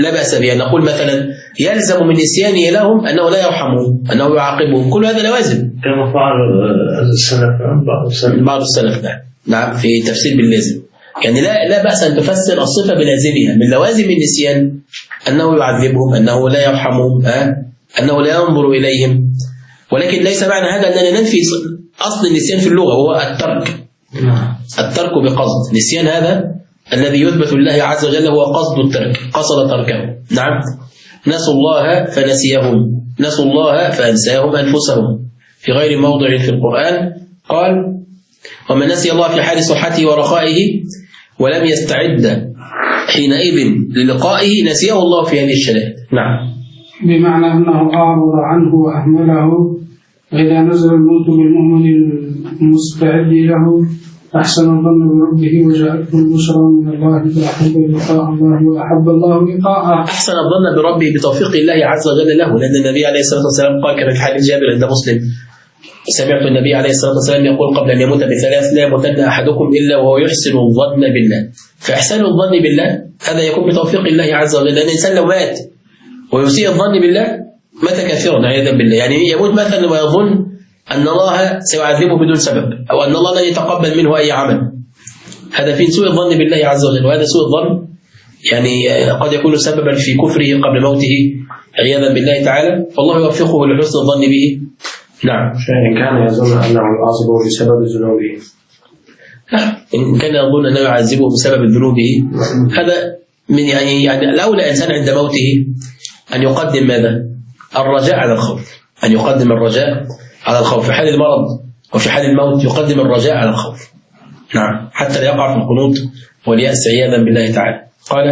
Speaker 2: لا بأس بها. نقول مثلا يلزم من نسيانه لهم أنه لا يرحمهم، أنه يعاقبهم، كل هذا لوازم.
Speaker 5: كما فعل السلف
Speaker 2: بعض السلف نعم في تفسير باللازم. يعني لا بأس أن تفسر الصفة بلازمها. من لوازم النسيان أنه يعذبهم، أنه لا يرحمهم، أنه لا ينظر إليهم. ولكن ليس معنى هذا أننا ننفي أصل النسيان في اللغة وهو الترك بقصد. نسيان هذا الذي يثبت لله عز وجل هو قصد الترك، قصد تركه. نعم، نسوا الله فنسيهم، نسوا الله فأنساهم أنفسهم. في غير موضع في القرآن قال: ومن نسي الله في حال صحته ورخائه ولم يستعد حينئذ للقائه نسيه الله في هذه الشدائد. نعم،
Speaker 6: بمعنى أنه أعرض عنه وأهمله. إذا نزل الموت بالمؤمن المستعد له أحسن الظن بربه وجاءته البشرى من الله فأحب لقاء الله وأحب الله لقاءه.
Speaker 2: أحسن الظن بربه بتوفيق الله عز وجل له، لأن النبي عليه الصلاة والسلام قال كما في حديث جابر عند مسلم: سمعت النبي عليه الصلاة والسلام يقول قبل أن يموت بثلاث: لا يموتن أحدكم إلا وهو يحسن الظن بالله. فإحسان الظن بالله هذا يكون بتوفيق الله عز وجل. لأن الإنسان لو مات ويسيء الظن بالله مات كافرا عياذا بالله. يعني يموت مثلا ويظن أن الله سيعذبه بدون سبب، أو أن الله لا يتقبل منه أي عمل. هذا في سوء الظن بالله عز وجل، وهذا سوء الظن يعني قد يكون سببا في كفره قبل موته عياذا بالله تعالى. فالله يوفقه لحسن الظن به. نعم،
Speaker 3: إن كان يظن أنه يعاقبه بسبب ذنوبه.
Speaker 2: إن كان يظن أنه يعذبه بسبب ذنوبه، هذا من يعني الأولى إنسان عند موته أن يقدم ماذا؟ الرجاء على الخوف. أن يقدم الرجاء على الخوف في حال المرض، وفي حال الموت يقدم الرجاء على الخوف. نعم، حتى لا يقع في القنوط واليأس عياذا بالله تعالى. قال: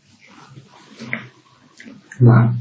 Speaker 6: نعم،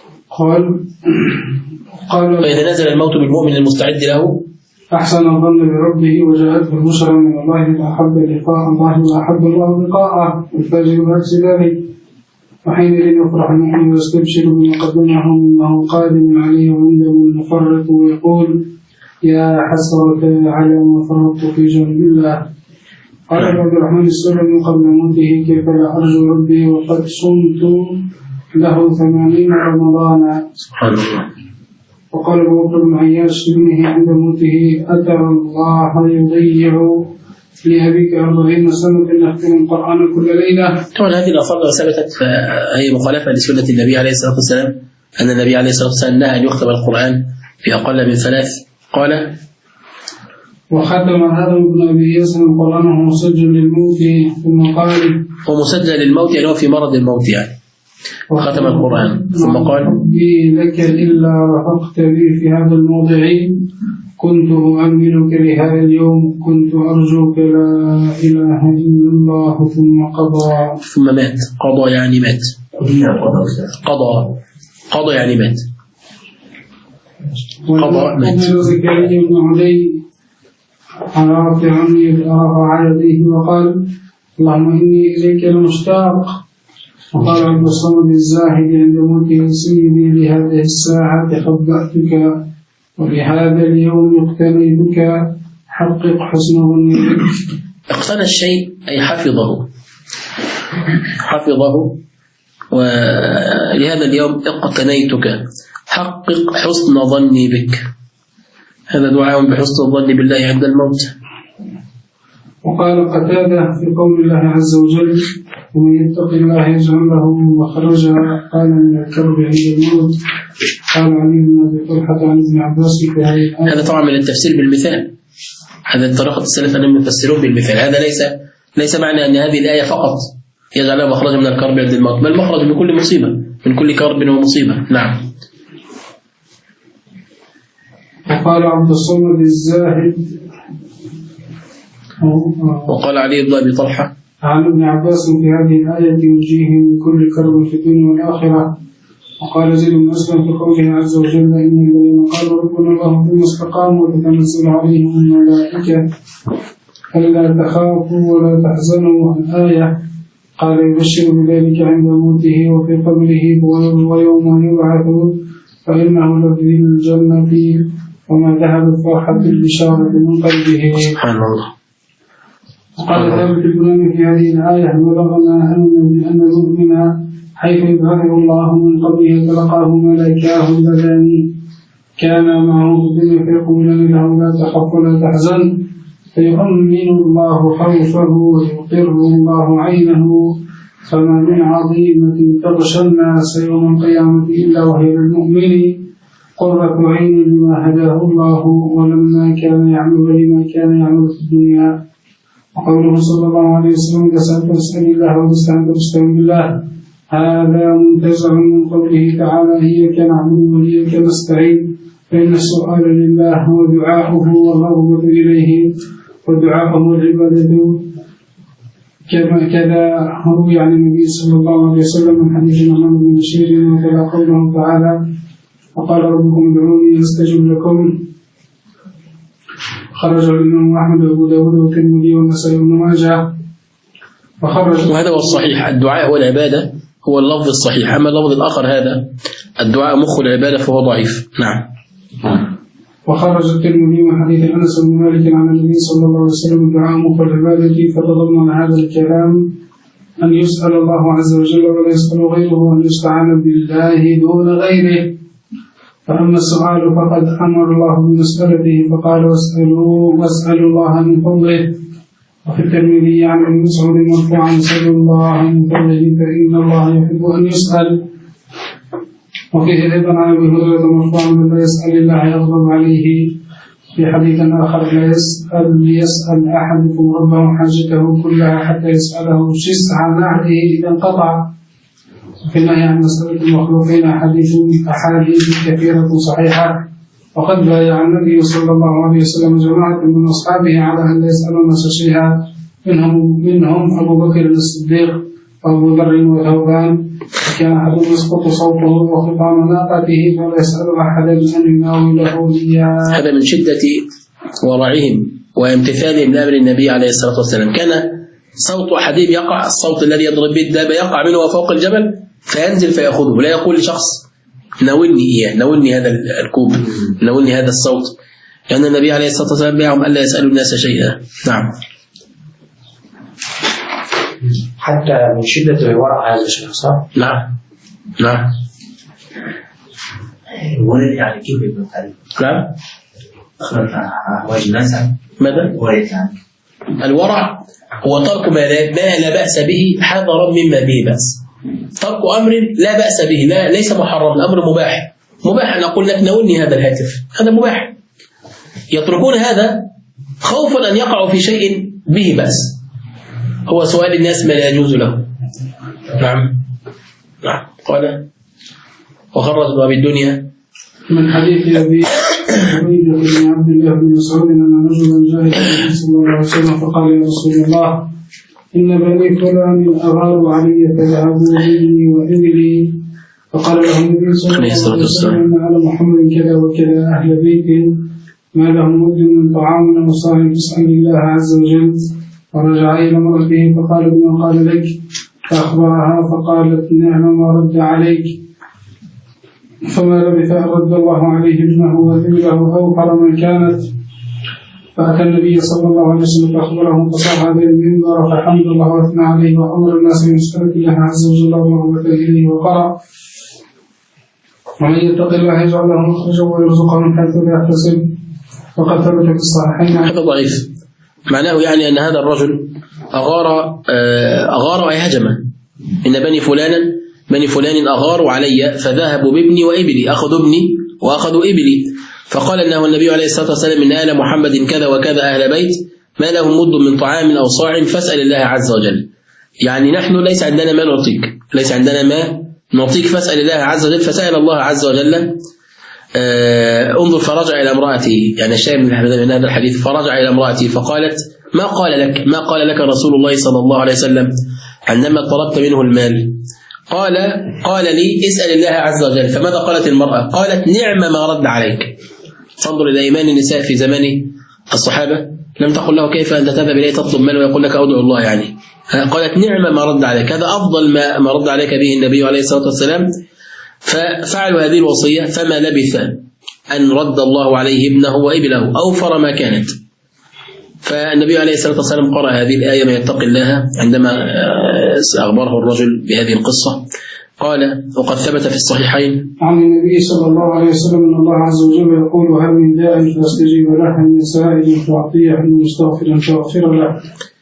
Speaker 6: قال
Speaker 2: فإذا نزل الموت بالمؤمن المستعد له
Speaker 6: أحسن الظن بربه وجاءته البشرى من الله فأحب لقاء الله وأحب الله لقاءه. الفاجر بعكس ذلك، وحينئذ يفرح المؤمن ويستبشر بما قدمه أنه قادم عليه وعنده المفرط، ويقول: يا حسرة على ما فرطت في جنب الله. قال عبد الرحمن السلمي قبل موته: كيف لا أرجو ربي وقد صمت له 80 رمضانا.
Speaker 2: سبحان الله.
Speaker 6: وقال ابو بكر بن عياش ابنه عند موته: أترى الله يضيع لأبيك 40 سنة نختم القرآن كل ليلة.
Speaker 2: طبعا هذه الآثار ثبتت، فهي مخالفة لسنة النبي عليه الصلاة والسلام، أن النبي عليه الصلاة والسلام نهى أن يختم القرآن في أقل من 3. قال:
Speaker 6: وختم هذا ابن أبي ياسر القرآن وهو مسجل للموت، ثم قال:
Speaker 2: هو مسجل للموت يعني هو في مرض الموت يعني ختم القرآن، ثم قال:
Speaker 6: ربي لك إلا رفقت بي في هذا الموضع، كنت أؤمنك لهذا اليوم، كنت أرجوك لا إله إلا الله. ثم
Speaker 2: مات. قضى يعني مات. قضى يعني مات. قضى مات.
Speaker 6: زكريا بن علي رافع يديه وقال: اللهم إني إليك المشتاق. وقال عبد الصمد الزاهد عند موته: سيدي لهذه الساعة خبأتك، وبهذا اليوم اقتنيتك، حقق حسن ظنك.
Speaker 2: اقتنى الشيء أي حفظه، ولهذا اليوم اقتنيتك، حقق حسن ظني بك. هذا دعاء بحسن الظن بالله عند الموت.
Speaker 6: وقال قتادة في قول الله عز وجل: ومن يتق الله يجعل له مخرجا، قال من الكرب عند الموت. قال علي بن ابي طلحه عن ابن عباس في هذه الآية.
Speaker 2: هذا طبعا من التفسير بالمثال، هذا طريقة السلف أنهم يفسرون بالمثال. هذا ليس معنى أن هذه الآية فقط يجعل له مخرجا من الكرب عند الموت، بل مخرج من كل مصيبة، من كل كرب ومصيبة. نعم.
Speaker 6: وقال عبد الصمد الزاهد
Speaker 2: وقال علي بن ابي طلحه
Speaker 6: عن ابن عباس في هذه الآية: ينجيه من كل كرب في الدنيا والآخرة. وقال زيد بن أسلم في قوله عز وجل: إن الذين قالوا ربنا الله ثم استقاموا وتتنزل عليهم الملائكة ألا تخافوا ولا تحزنوا. الآية. قال: يبشر بذلك عند موته وفي قبره ويوم يبعث، فإنه لفي الجنة وما ذهبت فرحة البشارة من قلبه.
Speaker 2: سبحان الله.
Speaker 6: وقال ثابت البناني في هذه الآية: بلغنا أن المؤمن حيث يظهره الله من قبله تلقاه ملائكاه اللذان كان معه في الدنيا فيقولان له لا تخف ولا تحزن فيؤمن الله خوفه ويقر الله عينه فما من عظيمة تغشى الناس يوم القيامة إلا وهي للمؤمن قرة عين لما هداه الله ولما كان يعمل في الدنيا. وقوله صلى الله عليه وسلم إذا سألت فاسأل الله واستعنت فاستعن بالله هذا منتزع من قوله تعالى إياك نعبد وإياك نستعين فإن السؤال لله ودعاؤه والرغبة إليه ودعاؤه والعبادة كذا روي عن النبي صلى الله عليه وسلم من حديث نعمان بن بشير وكذا قوله تعالى وقال ربكم ادعوني أستجب لكم. خرج الإمام أحمد وأبو داود والترمذي والنسائي وابن ماجه
Speaker 2: وهذا هو الصحيح. الدعاء هو العبادة هو اللفظ الصحيح، أما اللفظ الآخر هذا الدعاء مخ العبادة فهو ضعيف. نعم.
Speaker 6: وخرج الترمذي من حديث أنس بن مالك عن النبي صلى الله عليه وسلم الدعاء مخ العبادة فتضمن هذا الكلام أن يسأل الله عز وجل ولا يسأل غيره وأن يستعان بالله دون غيره. فأما السؤال فقد أمر الله بمسألته فقال واسألوا الله من فضله. وفي الترمذي عن ابن مسعود مرفوعا اسألوا الله من فضله فإن الله يحب أن يسأل. وفيه أيضا عن أبي هريرة مرفوعا من لا يسأل الله يغضب عليه. في حديث آخر لا يسأل أحدكم ربه حاجته كلها حتى يسأله شسع نعله إذا انقطع. في النهي عن مسألة المخلوقين أحاديث كثيرة صحيحة. وقد بايع النبي صلى الله عليه وسلم جماعة من أصحابه على أن لا يسأل الناس شيئا منهم أبو بكر الصديق وأبو ذر وثوبان كان أحدهم يسقط صوته وخطام ناقته فلا يسأل أحدا أن يناوله إياه.
Speaker 2: هذا من شدة ورعهم وامتثالهم لأمر النبي عليه الصلاة والسلام. كان صوت أحدهم يقع، الصوت الذي يضرب به الدابة يقع منه وفوق الجبل فينزل فيأخذه، لا يقول لشخص ناولني إياه، ناولني هذا الكوب، ناولني هذا الصوت، لأن النبي عليه الصلاة والسلام بيعهم ألا يسألوا الناس شيئا. نعم.
Speaker 3: حتى من شدة الورع هذا الشيء صح؟
Speaker 2: نعم. نعم.
Speaker 4: الورع يعني كيف ابن القيم؟
Speaker 2: نعم.
Speaker 4: أحواج الناس
Speaker 2: ماذا؟
Speaker 4: الورع يعني
Speaker 2: الورع هو ترك ما لا بأس به حذرا مما به بأس. ترك أمر لا بأس به، لا ليس محرم، الأمر مباح. مباح أن أقول لك ناولني هذا الهاتف، هذا مباح. يتركون هذا خوفا أن يقعوا في شيء به بأس، هو سؤال الناس ما لا يجوز له. نعم. نعم. قال وخرج أبي الدنيا
Speaker 6: من حديث أبي عبيدة بن عبد الله بن مسعود أن رجلا جاء إلى النبي صلى الله عليه وسلم فقال يا رسول الله إن بني فلان أغاروا علي فذهبوا بي وإبلي. فقال له النبي صلى الله عليه وسلم إن على محمد كذا وكذا أهل بيت ما لهم مد من طعام أو صاحب فاسأل الله عز وجل. ورجع إلى امرأته فقال بما قال لك فأخبرها فقالت نعم ما رد عليك. فما لبث أن رد الله عليه ابنه وذبله أوفر من كانت. فأتى النبي صلى الله عليه وسلم فأخبره فصاح به المنبر فحمد الله وأثنى عليه وأمر الناس بمسألة الله عز وجل ورغبة إليه وقرأ ومن يتق الله يجعل له مخرجا ويرزقه من حيث لا يحتسب. وقد ثبت في الصحيحين.
Speaker 2: هذا ضعيف، معناه يعني أن هذا الرجل أغار أي هجم. إن بني فلان أغاروا علي فذهبوا بابني وإبلي، أخذوا ابني وأخذوا إبلي. فقال أنه النبي عليه الصلاة والسلام إن آل محمد كذا وكذا أهل بيت ما لهم مد من طعام أو صاع فاسأل الله عز وجل. يعني نحن ليس عندنا ما نعطيك فاسأل الله عز وجل. فسأل الله عز وجل. انظر فرجع إلى امرأته، يعني الشاهد من هذا الحديث فرجع إلى امرأته فقالت ما قال لك رسول الله صلى الله عليه وسلم عندما طلبت منه المال؟ قال لي اسأل الله عز وجل. فماذا قالت المرأة؟ قالت نعم ما رد عليك. فانظر إلى إيمان النساء في زمان الصحابة، لم تقل له كيف أنت تذهب إليه تطلب مال ويقول لك أدعو الله، يعني قالت نعم ما رد عليك، هذا أفضل ما رد عليك به النبي عليه الصلاة والسلام. ففعلوا هذه الوصية فما لبث أن رد الله عليه ابنه وإبله أوفر ما كانت. فالنبي عليه الصلاة والسلام قرأ هذه الآية من يتق الله عندما أخبره الرجل بهذه القصة، قال وقد ثبت في الصحيحين
Speaker 6: عن النبي صلى الله عليه وسلم أن الله عز وجل يقول: هل من داع فاستجيب له، من سائل فأعطيه، من مستغفر فأغفر له.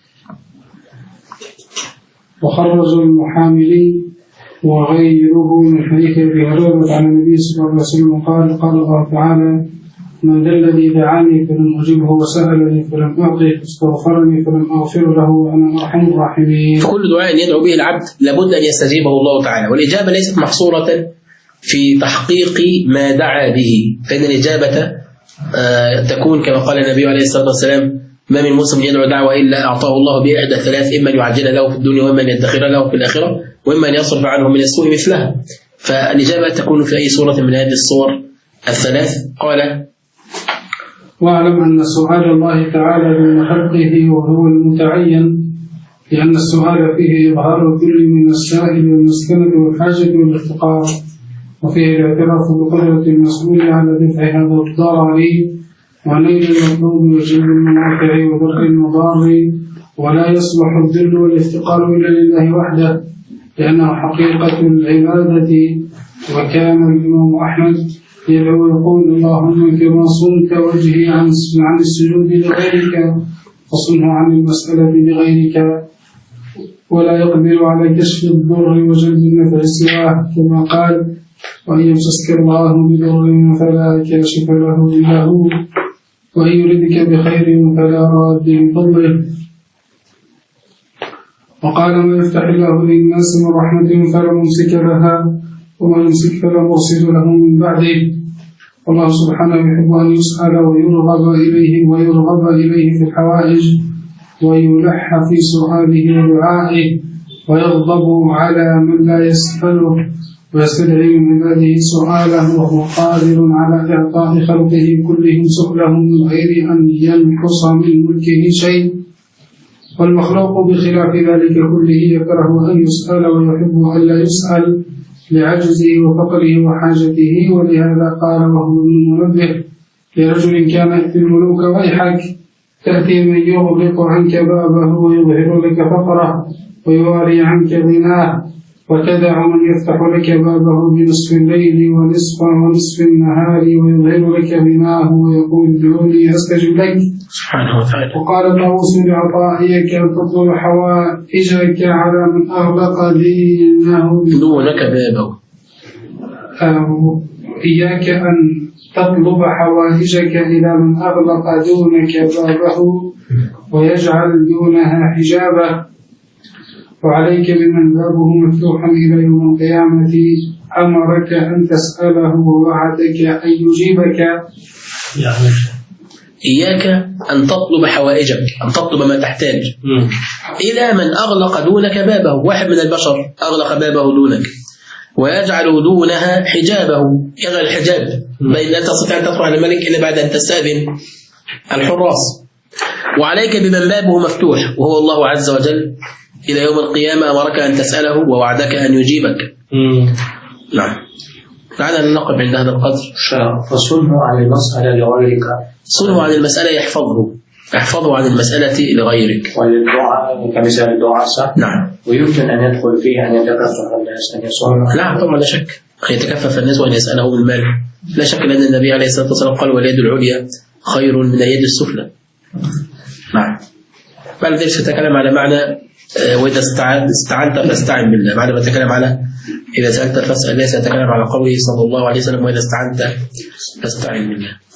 Speaker 6: وخرج المحاملي وغيره من حديث أبي هريرة عن النبي صلى الله عليه وسلم قال: قال الله تعالى: من ذا الذي دعاني فلم أجبه، وسألني فلم أعطه، واستغفرني فلم أغفر له، وأنا أرحم الراحمين.
Speaker 2: فكل دعاء يدعو به العبد لابد أن يستجيبه الله تعالى، والإجابة ليست محصورة في تحقيق ما دعا به، فإن الإجابة تكون كما قال النبي عليه الصلاة والسلام: ما من مسلم يدعو دعوة إلا أعطاه الله بها إحدى ثلاث: إما أن يعجل له في الدنيا، وإما أن يدخر له في الآخرة، وإما أن يصرف عنه من السوء مثلها. فالإجابة تكون في أي صورة من هذه الصور الثلاث. قال:
Speaker 6: واعلم أن سؤال الله تعالى من خلقه وهو المتعين، لأن السؤال فيه إظهار كل من السائل والمسكنة والحاجة والافتقار، وفيه الاعتراف بقدرة المسؤول على دفع هذا الضرر ونيل المطلوب وجلب المنافع ودرء المضار. ولا يصلح الذل والافتقار إلا لله وحده، لأنه حقيقة العبادة. وكان الإمام أحمد يدعو ويقول: اللهم كما صنت وجهي عن السجود لغيرك فصنه عن المسألة لغيرك، ولا يقدر على كشف الضر وجلب النفع سواه، كما قال: وإن يمسسك الله بضر فلا كاشف له إلا هو، وإن يردك بخير فلا راد لفضله. وقال: ما يفتح الله للناس من رحمة فلا ممسك لها، وما يمسك فلا مرسل له من بعده. والله سبحانه يحب أن يسأل ويرغب إليه في الحوائج، ويلح في سؤاله ودعائه، ويغضب على من لا يسأله، ويستدعي من عباده سؤاله، وهو قادر على إعطاء خلقه كلهم سؤلهم من غير أن ينقص من ملكه شيء. والمخلوق بخلاف ذلك كله يكره أن يسأل ويحب أن لا يسأل لعجزه وفقره وحاجته. ولهذا قال وهو المنبه لرجل كان يأتي الملوك: ويحك، تأتي من يغلق عنك بابه ويظهر لك فقره ويواري عنك غناه، وتدع من يفتح لك بابه بنصف الليل ونصف النهار ويظهر لك غناه ويقول: ادعوني أستجب لك.
Speaker 2: سبحانه وتعالى.
Speaker 6: وقال طاووس لعطائك: أن تطلب حوائجك على من أغلق
Speaker 2: دونك بابه.
Speaker 6: إياك أن تطلب حوائجك إلى من أغلق دونك بابه ويجعل دونها حجابه، وعليك بمن بابه مفتوحا إلى يوم القيامة أمرك أن تسأله ووعدك أن يجيبك.
Speaker 2: إياك أن تطلب حوائجك، أن تطلب ما تحتاج إلى من أغلق دونك بابه. واحد من البشر أغلق بابه دونك ويجعل دونها حجابه، يجعل الحجاب بين لا تستطيع أن تدخل على الملك إلا بعد أن تستأذن الحراس. وعليك بمن بابه مفتوح وهو الله عز وجل إلى يوم القيامة أمرك أن تسأله ووعدك أن يجيبك. نعم. تعالى نقف عند هذا القدر.
Speaker 3: فصنه عن المسألة لغيرك.
Speaker 2: صنه عن المسألة يحفظه عن المسألة لغيرك.
Speaker 3: وللدعاء كمثال الدعاء صح؟
Speaker 2: نعم.
Speaker 3: ويمكن أن يدخل فيه أن يتكفف الناس أن يصنه.
Speaker 2: نعم طبعا لا شك، أن يتكفف الناس وأن يسأله من مال. لا شك أن النبي عليه الصلاة والسلام قال: واليد العليا خير من اليد السفلى. نعم. بعد ذلك سأتكلم على معنى وإذا استعنت فاستعن بالله. بعد ما تكلم على إذا سألت فاسأل الله، سأتكلم على قوله صلى الله عليه وسلم: وإذا استعنت فاستعن بالله.